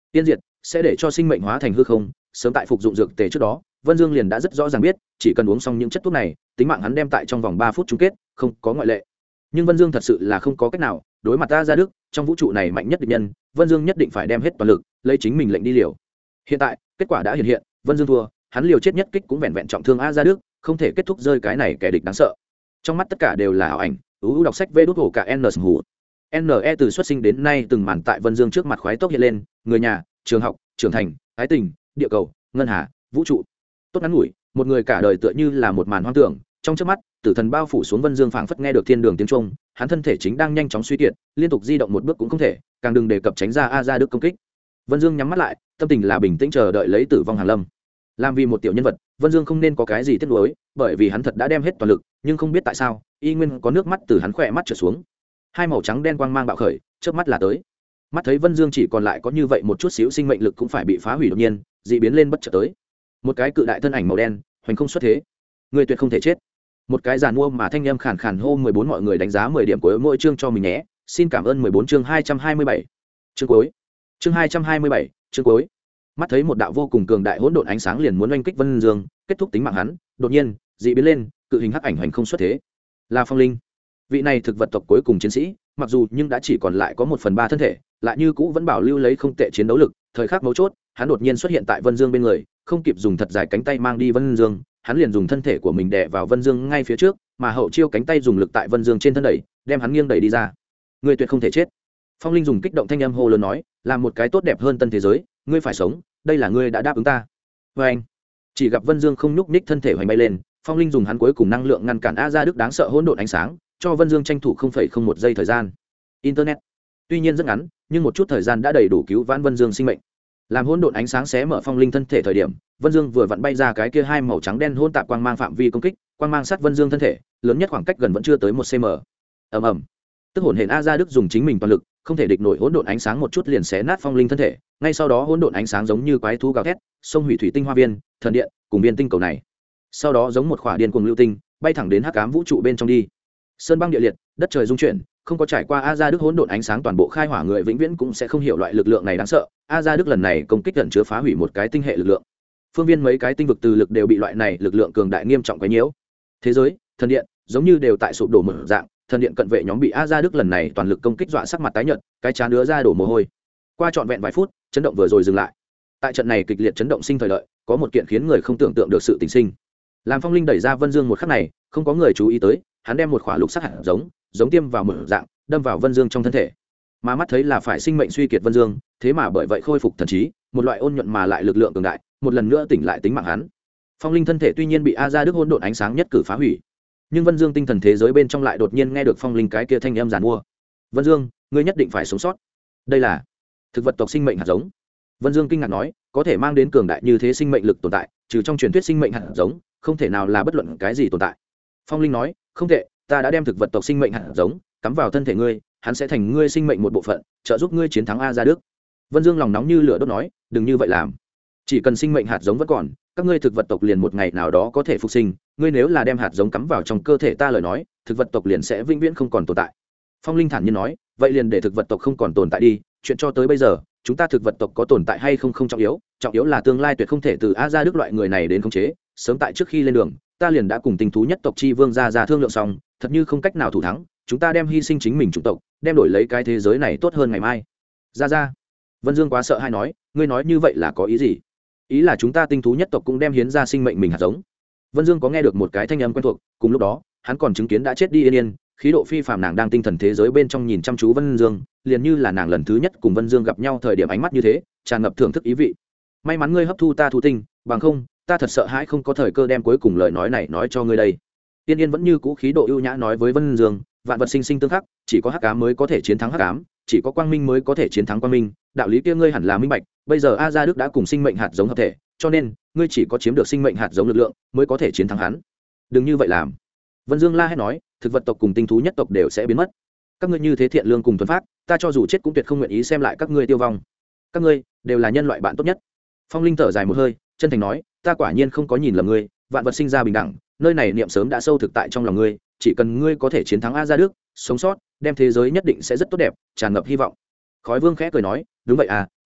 tiên diệt sẽ để cho sinh mệnh hóa thành hư không. Sớm tại phục dụng dược tề trước đó, Vân Dương liền đã rất rõ ràng biết, chỉ cần uống xong những chất thuốc này, tính mạng hắn đem tại trong vòng 3 phút chung kết, không có ngoại lệ. Nhưng Vân Dương thật sự là không có cách nào, đối mặt A Gia Đức, trong vũ trụ này mạnh nhất địch nhân, Vân Dương nhất định phải đem hết toàn lực, lấy chính mình lệnh đi liều. Hiện tại, kết quả đã hiện, Vân Dương thua, hắn liều chết nhất kích cũng vẹn vẹn trọng thương A Gia Đức, không thể kết thúc rơi cái này kẻ địch đáng sợ. Trong mắt tất cả đều là ảo ảnh, đọc sách vê đút hổ cả n hủ. NE từ xuất sinh đến nay từng màn tại Vân Dương trước mặt khoái tốc hiện lên, người nhà, trường học, trưởng thành, ái tình, địa cầu, ngân hà, vũ trụ. Tốt ngắn ngủi, một người cả đời tựa như là một màn hoang tưởng, trong chớp mắt, tử thần bao phủ xuống Vân Dương, phảng phất nghe được thiên đường tiếng trung, hắn thân thể chính đang nhanh chóng suy kiệt, liên tục di động một bước cũng không thể, càng đừng đề cập tránh ra A Gia Đức công kích. Vân Dương nhắm mắt lại, tâm tình là bình tĩnh chờ đợi lấy tử vong hàng lâm. Làm vì một tiểu nhân vật, Vân Dương không nên có cái gì tiếc nuối, bởi vì hắn thật đã đem hết toàn lực, nhưng không biết tại sao, y nguyên có nước mắt từ hắn khỏe mắt trượt xuống. Hai màu trắng đen quang mang bạo khởi, chớp mắt là tới. Mắt thấy Vân Dương chỉ còn lại có như vậy một chút xíu sinh mệnh lực cũng phải bị phá hủy đột nhiên, dị biến lên bất chợt tới. Một cái cự đại thân ảnh màu đen, hoành không xuất thế. Người tuyệt không thể chết. Một cái giàn mua mà thanh âm khàn khàn hô 14 mọi người đánh giá 10 điểm của mỗi chương cho mình nhé. Xin cảm ơn 14 chương 227. Chương cuối. Chương 227, chương cuối. Mắt thấy một đạo vô cùng cường đại hỗn độn ánh sáng liền muốn oanh kích Vân Dương, kết thúc tính mạng hắn, đột nhiên, dị biến lên, cự hình hắc ảnh hoành không xuất thế. Là Phong Linh. Vị này thực vật tộc cuối cùng chiến sĩ, mặc dù nhưng đã chỉ còn lại có 1/3 thân thể, lại như cũ vẫn bảo lưu lấy không tệ chiến đấu lực, thời khắc mấu chốt, hắn đột nhiên xuất hiện tại Vân Dương bên người, không kịp dùng thật dài cánh tay mang đi Vân Dương, hắn liền dùng thân thể của mình đè vào Vân Dương ngay phía trước, mà hậu chiêu cánh tay dùng lực tại Vân Dương trên thân đẩy, đem hắn nghiêng đẩy đi ra. Ngươi tuyệt không thể chết. Phong Linh dùng kích động thanh âm hô lớn nói, làm một cái tốt đẹp hơn tân thế giới, ngươi phải sống, đây là ngươi đã đáp ứng ta. Và anh, chỉ gặp Vân Dương không nhúc nhích thân thể hoành bay lên, Phong Linh dùng hắn cuối cùng năng lượng ngăn cản A Gia Đức đáng sợ hỗn độn ánh sáng, cho Vân Dương tranh thủ 0,01 giây thời gian. Internet tuy nhiên rất ngắn, nhưng một chút thời gian đã đầy đủ cứu vãn Vân Dương sinh mệnh. Làm hỗn độn ánh sáng xé mở Phong Linh thân thể thời điểm, Vân Dương vừa vặn bay ra cái kia hai màu trắng đen hỗn tạp quang mang phạm vi công kích, quang mang sát Vân Dương thân thể, lớn nhất khoảng cách gần vẫn chưa tới 1 cm. Ầm ầm. Tức hồn hển A Gia Đức dùng chính mình toàn lực, không thể địch nổi hỗn độn ánh sáng một chút liền xé nát Phong Linh thân thể, ngay sau đó hỗn độn ánh sáng giống như quái thú gào thét, xông hủy thủy tinh hoa viên, thần điện, cùng viên tinh cầu này. Sau đó giống một khỏa điên cuồng lưu tinh, bay thẳng đến hắc ám vũ trụ bên trong đi. Sơn băng địa liệt, đất trời rung chuyển, không có trải qua A Gia Đức hỗn độn ánh sáng toàn bộ khai hỏa người vĩnh viễn cũng sẽ không hiểu loại lực lượng này đáng sợ. A Gia Đức lần này công kích gần chứa phá hủy một cái tinh hệ lực lượng. Phương viên mấy cái tinh vực từ lực đều bị loại này lực lượng cường đại nghiêm trọng quấy nhiễu. Thế giới, thần điện, giống như đều tại sụp đổ mở dạng, thần điện cận vệ nhóm bị A Gia Đức lần này toàn lực công kích dọa sắc mặt tái nhợt, cái trán đứa ra đổ mồ hôi. Qua trọn vẹn vài phút, chấn động vừa rồi dừng lại. Tại trận này kịch liệt chấn động sinh thời đợi, có một kiện khiến người không tưởng tượng được sự tình sinh. Làm Phong Linh đẩy ra Vân Dương một khắc này, không có người chú ý tới, hắn đem một khỏa lục sắc hạt giống tiêm vào mở dạng, đâm vào Vân Dương trong thân thể. Mà mắt thấy là phải sinh mệnh suy kiệt Vân Dương, thế mà bởi vậy khôi phục thần trí, một loại ôn nhuận mà lại lực lượng cường đại, một lần nữa tỉnh lại tính mạng hắn. Phong Linh thân thể tuy nhiên bị A Gia Đức hỗn độn ánh sáng nhất cử phá hủy, nhưng Vân Dương tinh thần thế giới bên trong lại đột nhiên nghe được Phong Linh cái kia thanh âm giàn mua. Vân Dương, ngươi nhất định phải sống sót. Đây là thực vật tộc sinh mệnh hạt giống. Vân Dương kinh ngạc nói, có thể mang đến cường đại như thế sinh mệnh lực tồn tại, trừ trong truyền thuyết sinh mệnh hạt giống, không thể nào là bất luận cái gì tồn tại. Phong Linh nói, không tệ, ta đã đem thực vật tộc sinh mệnh hạt giống cắm vào thân thể ngươi, hắn sẽ thành ngươi sinh mệnh một bộ phận, trợ giúp ngươi chiến thắng A Gia Đức. Vân Dương lòng nóng như lửa đốt nói, đừng như vậy làm. Chỉ cần sinh mệnh hạt giống vẫn còn, các ngươi thực vật tộc liền một ngày nào đó có thể phục sinh, ngươi nếu là đem hạt giống cắm vào trong cơ thể ta lời nói, thực vật tộc liền sẽ vĩnh viễn không còn tồn tại. Phong Linh thản nhiên nói, vậy liền để thực vật tộc không còn tồn tại đi, chuyện cho tới bây giờ, chúng ta thực vật tộc có tồn tại hay không không trọng yếu là tương lai tuyệt không thể từ A Gia Đức loại người này đến khống chế. Sớm tại trước khi lên đường, ta liền đã cùng tinh thú nhất tộc chi vương ra thương lượng xong, thật như không cách nào thủ thắng, chúng ta đem hy sinh chính mình chủng tộc, đem đổi lấy cái thế giới này tốt hơn ngày mai. Ra. Vân Dương quá sợ hãi nói, ngươi nói như vậy là có ý gì? Ý là chúng ta tinh thú nhất tộc cũng đem hiến ra sinh mệnh mình hạt giống. Vân Dương có nghe được một cái thanh âm quen thuộc, cùng lúc đó, hắn còn chứng kiến đã chết đi Yên, khí độ phi phàm nàng đang tinh thần thế giới bên trong nhìn chăm chú Vân Dương, liền như là nàng lần thứ nhất cùng Vân Dương gặp nhau thời điểm ánh mắt như thế, tràn ngập thưởng thức ý vị. May mắn ngươi hấp thu ta thú tinh, bằng không, ta thật sợ hãi không có thời cơ đem cuối cùng lời nói này nói cho ngươi đây. Yên vẫn như cũ khí độ ưu nhã nói với Vân Dương, vạn vật sinh sinh tương khắc, chỉ có hắc ám mới có thể chiến thắng hắc ám, chỉ có quang minh mới có thể chiến thắng quang minh, đạo lý kia ngươi hẳn là minh bạch, bây giờ A Gia Đức đã cùng sinh mệnh hạt giống hợp thể, cho nên, ngươi chỉ có chiếm được sinh mệnh hạt giống lực lượng, mới có thể chiến thắng hắn. Đừng như vậy làm. Vân Dương la hét nói, thực vật tộc cùng tinh thú nhất tộc đều sẽ biến mất. Các ngươi như thế thiện lương cùng thuần phát, ta cho dù chết cũng tuyệt không nguyện ý xem lại các ngươi tiêu vong. Các ngươi đều là nhân loại bạn tốt nhất. Phong Linh thở dài một hơi, chân thành nói, ta quả nhiên không có nhìn lầm ngươi, vạn vật sinh ra bình đẳng, nơi này niệm sớm đã sâu thực tại trong lòng ngươi, chỉ cần ngươi có thể chiến thắng A Gia Đức, sống sót, đem thế giới nhất định sẽ rất tốt đẹp, tràn ngập hy vọng. Khói Vương khẽ cười nói, đúng vậy à,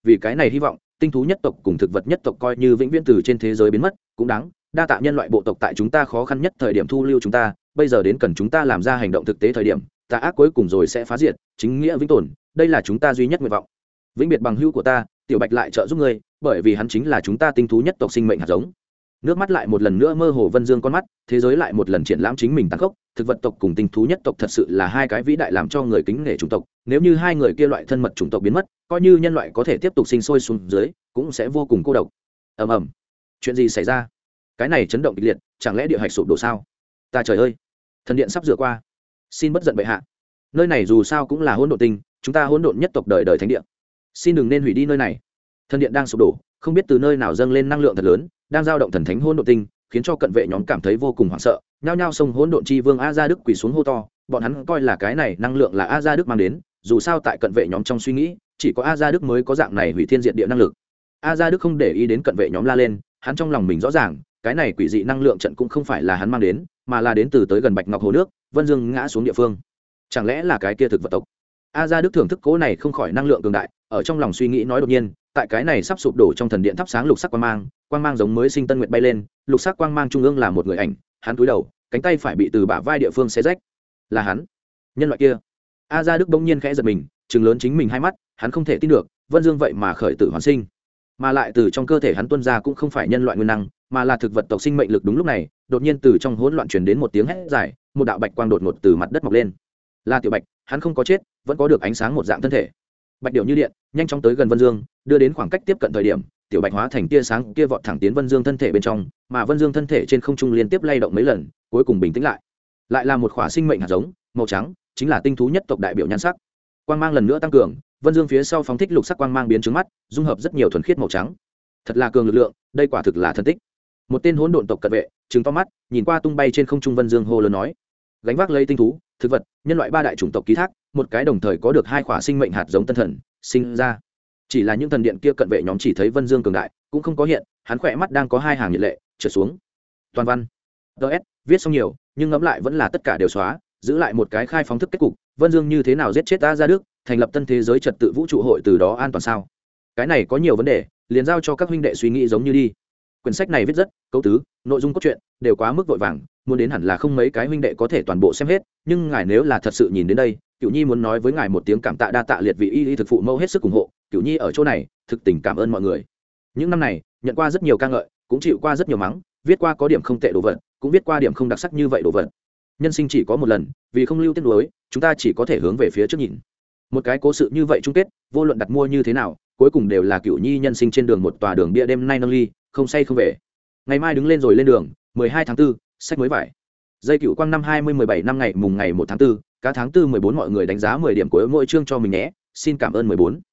vì cái này hy vọng tinh thú nhất tộc cùng thực vật nhất tộc coi như vĩnh viễn từ trên thế giới biến mất cũng đáng. Đa tạ nhân loại bộ tộc tại chúng ta khó khăn nhất thời điểm thu lưu chúng ta, bây giờ đến cần chúng ta làm ra hành động thực tế thời điểm, tà ác cuối cùng rồi sẽ phá diệt, chính nghĩa vĩnh tồn, đây là chúng ta duy nhất nguyện vọng. Vĩnh biệt bằng hữu của ta, tiểu bạch lại trợ giúp ngươi, bởi vì hắn chính là chúng ta tinh thú nhất tộc sinh mệnh hạt giống. Nước mắt lại một lần nữa mơ hồ Vân Dương con mắt, thế giới lại một lần triển lãm chính mình tăng khốc. Thực vật tộc cùng tinh thú nhất tộc thật sự là hai cái vĩ đại làm cho người kính nể chủng tộc, nếu như hai người kia loại thân mật chủng tộc biến mất, coi như nhân loại có thể tiếp tục sinh sôi xuống dưới, cũng sẽ vô cùng cô độc. Ầm ầm, chuyện gì xảy ra? Cái này chấn động kịch liệt, chẳng lẽ địa hạch sụp đổ sao? Ta trời ơi, thần điện sắp rửa qua, xin bất giận bệ hạ. Nơi này dù sao cũng là hỗn độn tinh, chúng ta hỗn độn nhất tộc đời đời thánh địa, xin đừng nên hủy đi nơi này. Thần điện đang sụp đổ, không biết từ nơi nào dâng lên năng lượng thật lớn, đang dao động thần thánh hỗn độn tinh, khiến cho cận vệ nhóm cảm thấy vô cùng hoảng sợ, nhao nhao xông hỗn độn chi vương A Gia Đức quỳ xuống hô to, bọn hắn coi là cái này năng lượng là A Gia Đức mang đến, dù sao tại cận vệ nhóm trong suy nghĩ, chỉ có A Gia Đức mới có dạng này hủy thiên diệt địa năng lực. A Gia Đức không để ý đến cận vệ nhóm la lên, hắn trong lòng mình rõ ràng, cái này quỷ dị năng lượng trận cũng không phải là hắn mang đến, mà là đến từ tới gần Bạch Ngọc hồ nước, Vân Dương ngã xuống địa phương. Chẳng lẽ là cái kia thực vật tộc? A Gia Đức thưởng thức cố này không khỏi năng lượng cường đại, ở trong lòng suy nghĩ nói đột nhiên, tại cái này sắp sụp đổ trong thần điện thắp sáng lục sắc quang mang giống mới sinh tân nguyệt bay lên, lục sắc quang mang trung ương là một người ảnh, hắn cúi đầu, cánh tay phải bị từ bả vai địa phương xé rách. Là hắn, nhân loại kia. A Gia Đức bỗng nhiên khẽ giật mình, trừng lớn chính mình hai mắt, hắn không thể tin được, Vân Dương vậy mà khởi tử hoàn sinh, mà lại từ trong cơ thể hắn tuôn ra cũng không phải nhân loại nguyên năng, mà là thực vật tộc sinh mệnh lực. Đúng lúc này, đột nhiên từ trong hỗn loạn truyền đến một tiếng hét dài, một đạo bạch quang đột ngột từ mặt đất mọc lên. Là Tiểu Bạch, hắn không có chết, vẫn có được ánh sáng một dạng thân thể. Bạch điểu như điện, nhanh chóng tới gần Vân Dương, đưa đến khoảng cách tiếp cận thời điểm, Tiểu Bạch hóa thành tia sáng kia vọt thẳng tiến Vân Dương thân thể bên trong, mà Vân Dương thân thể trên không trung liên tiếp lay động mấy lần, cuối cùng bình tĩnh lại. Lại là một khỏa sinh mệnh hạt giống, màu trắng, chính là tinh thú nhất tộc đại biểu nhan sắc. Quang mang lần nữa tăng cường, Vân Dương phía sau phóng thích lục sắc quang mang biến trướng mắt, dung hợp rất nhiều thuần khiết màu trắng. Thật là cường lực lượng, đây quả thực là thần tích. Một tên hỗn độn tộc cận vệ, trừng to mắt, nhìn qua tung bay trên không trung Vân Dương hô lớn nói: gánh vác lấy tinh thú, thực vật, nhân loại ba đại chủng tộc ký thác, một cái đồng thời có được hai khỏa sinh mệnh hạt giống tân thần sinh ra. Chỉ là những thần điện kia cận vệ nhóm chỉ thấy Vân Dương cường đại, cũng không có hiện, hắn khỏe mắt đang có hai hàng nhiệt lệ trượt xuống. Toàn văn DS viết xong nhiều, nhưng ngẫm lại vẫn là tất cả đều xóa, giữ lại một cái khai phóng thức kết cục. Vân Dương như thế nào giết chết A Gia Đức, thành lập tân thế giới trật tự vũ trụ hội, từ đó an toàn sao? Cái này có nhiều vấn đề, liền giao cho các huynh đệ suy nghĩ giống như đi. Quyển sách này viết rất câu tứ, nội dung cốt truyện đều quá mức vội vàng, muốn đến hẳn là không mấy cái huynh đệ có thể toàn bộ xem hết, nhưng ngài nếu là thật sự nhìn đến đây, Cửu Nhi muốn nói với ngài một tiếng cảm tạ, đa tạ liệt vị y thực phụ mẫu hết sức ủng hộ, Cửu Nhi ở chỗ này thực tình cảm ơn mọi người. Những năm này, nhận qua rất nhiều ca ngợi, cũng chịu qua rất nhiều mắng, viết qua có điểm không tệ đồ vật, cũng viết qua điểm không đặc sắc như vậy đồ vật. Nhân sinh chỉ có một lần, vì không lưu tiếc nuối, chúng ta chỉ có thể hướng về phía trước nhìn. Một cái cố sự như vậy chung kết, vô luận đặt mua như thế nào, cuối cùng đều là Cửu Nhi nhân sinh trên đường một tòa đường bia đêm nay nâng ly, không say không về. Ngày mai đứng lên rồi lên đường, 12 tháng 4, sách mới vải. Dây Cửu Quang năm 2017 năm ngày mùng ngày 1 tháng 4, cả tháng 4 14 mọi người đánh giá 10 điểm của mỗi chương cho mình nhé. Xin cảm ơn 14.